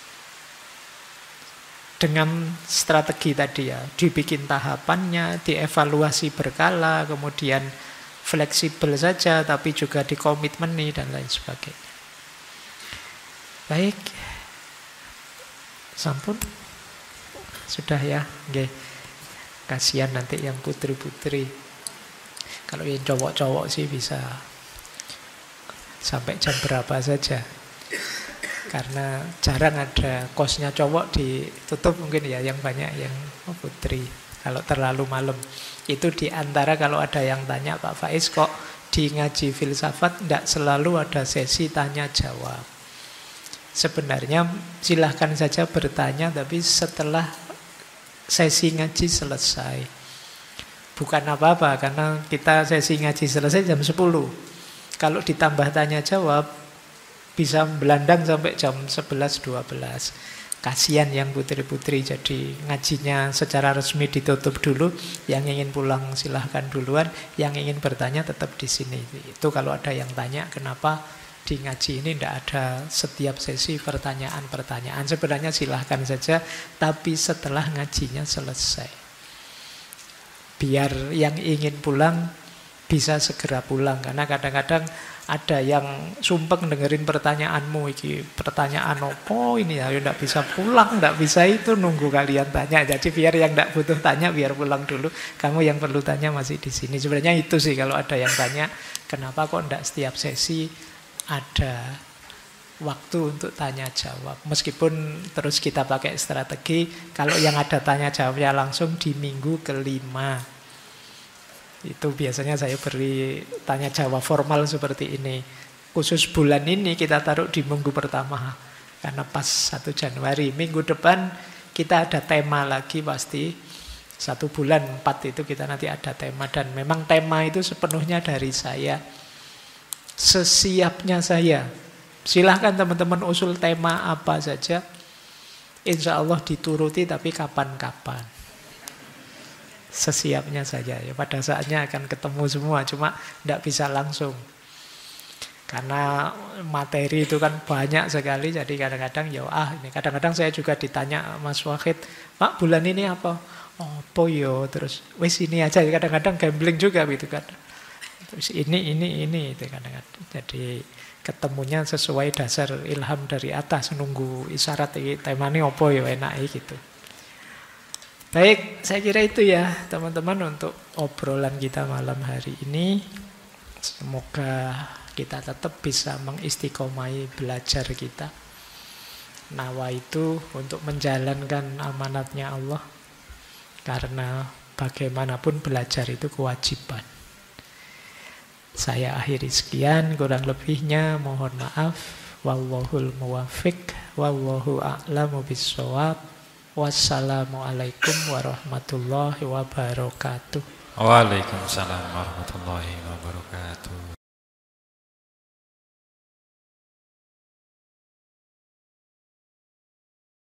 Dengan strategi tadi ya, dibikin tahapannya, dievaluasi berkala, kemudian fleksibel saja, tapi juga dikomitmeni dan lain sebagainya. Baik. Sampun sudah ya, nggih. Kasihan nanti yang putri-putri. Kalau yang cowok-cowok sih bisa sampai jam berapa saja. Karena jarang ada kosnya cowok ditutup mungkin ya, yang banyak yang putri. Kalau terlalu malam. Itu diantara kalau ada yang tanya, Pak Faiz kok di ngaji filsafat tidak selalu ada sesi tanya jawab. Sebenarnya silahkan saja bertanya, tapi setelah sesi ngaji selesai. Bukan apa-apa, karena kita sesi ngaji selesai jam 10. Kalau ditambah tanya jawab, bisa belandang sampai jam 11-12. Kasihan yang putri-putri, jadi ngajinya secara resmi ditutup dulu. Yang ingin pulang silahkan duluan, yang ingin bertanya tetap di sini. Itu kalau ada yang tanya kenapa di ngaji ini tidak ada setiap sesi pertanyaan-pertanyaan. Sebenarnya silahkan saja, tapi setelah ngajinya selesai. Biar yang ingin pulang bisa segera pulang, karena kadang-kadang ada yang sumpek dengerin pertanyaanmu, iki pertanyaan apa ini ya, tidak bisa pulang, tidak bisa itu, nunggu kalian tanya. Jadi biar yang tidak butuh tanya biar pulang dulu, kamu yang perlu tanya masih di sini. Sebenarnya itu sih kalau ada yang tanya, kenapa kok tidak setiap sesi ada waktu untuk tanya jawab. Meskipun terus kita pakai strategi, kalau yang ada tanya jawabnya langsung di minggu ke-5. Itu biasanya saya beri tanya jawab formal seperti ini. Khusus bulan ini kita taruh di minggu pertama, karena pas 1 Januari. Minggu depan kita ada tema lagi pasti. 1 bulan 4 itu kita nanti ada tema. Dan memang tema itu sepenuhnya dari saya, sesiapnya saya. Silahkan teman-teman usul tema apa saja, insya Allah dituruti, tapi kapan-kapan. Sesiapnya saja ya, pada saatnya akan ketemu semua, cuma tidak bisa langsung karena materi itu kan banyak sekali. Jadi kadang-kadang ini kadang-kadang saya juga ditanya Mas Wahid, Pak bulan ini apa? Oh yo, terus wes ini aja. Kadang-kadang gambling juga gitu kan. Terus ini itu kadang-kadang. Jadi ketemunya sesuai dasar ilham dari atas, nunggu isyarat iki temane opo yo enak gitu. Baik, saya kira itu ya teman-teman untuk obrolan kita malam hari ini. Semoga kita tetap bisa mengistiqomai belajar kita. Nawa itu untuk menjalankan amanatnya Allah. Karena bagaimanapun belajar itu kewajiban. Saya akhiri sekian, kurang lebihnya mohon maaf. Wallahul muwaffiq, wallahu a'lamu bissawab. Wassalamualaikum warahmatullahi wabarakatuh. Waalaikumsalam warahmatullahi wabarakatuh.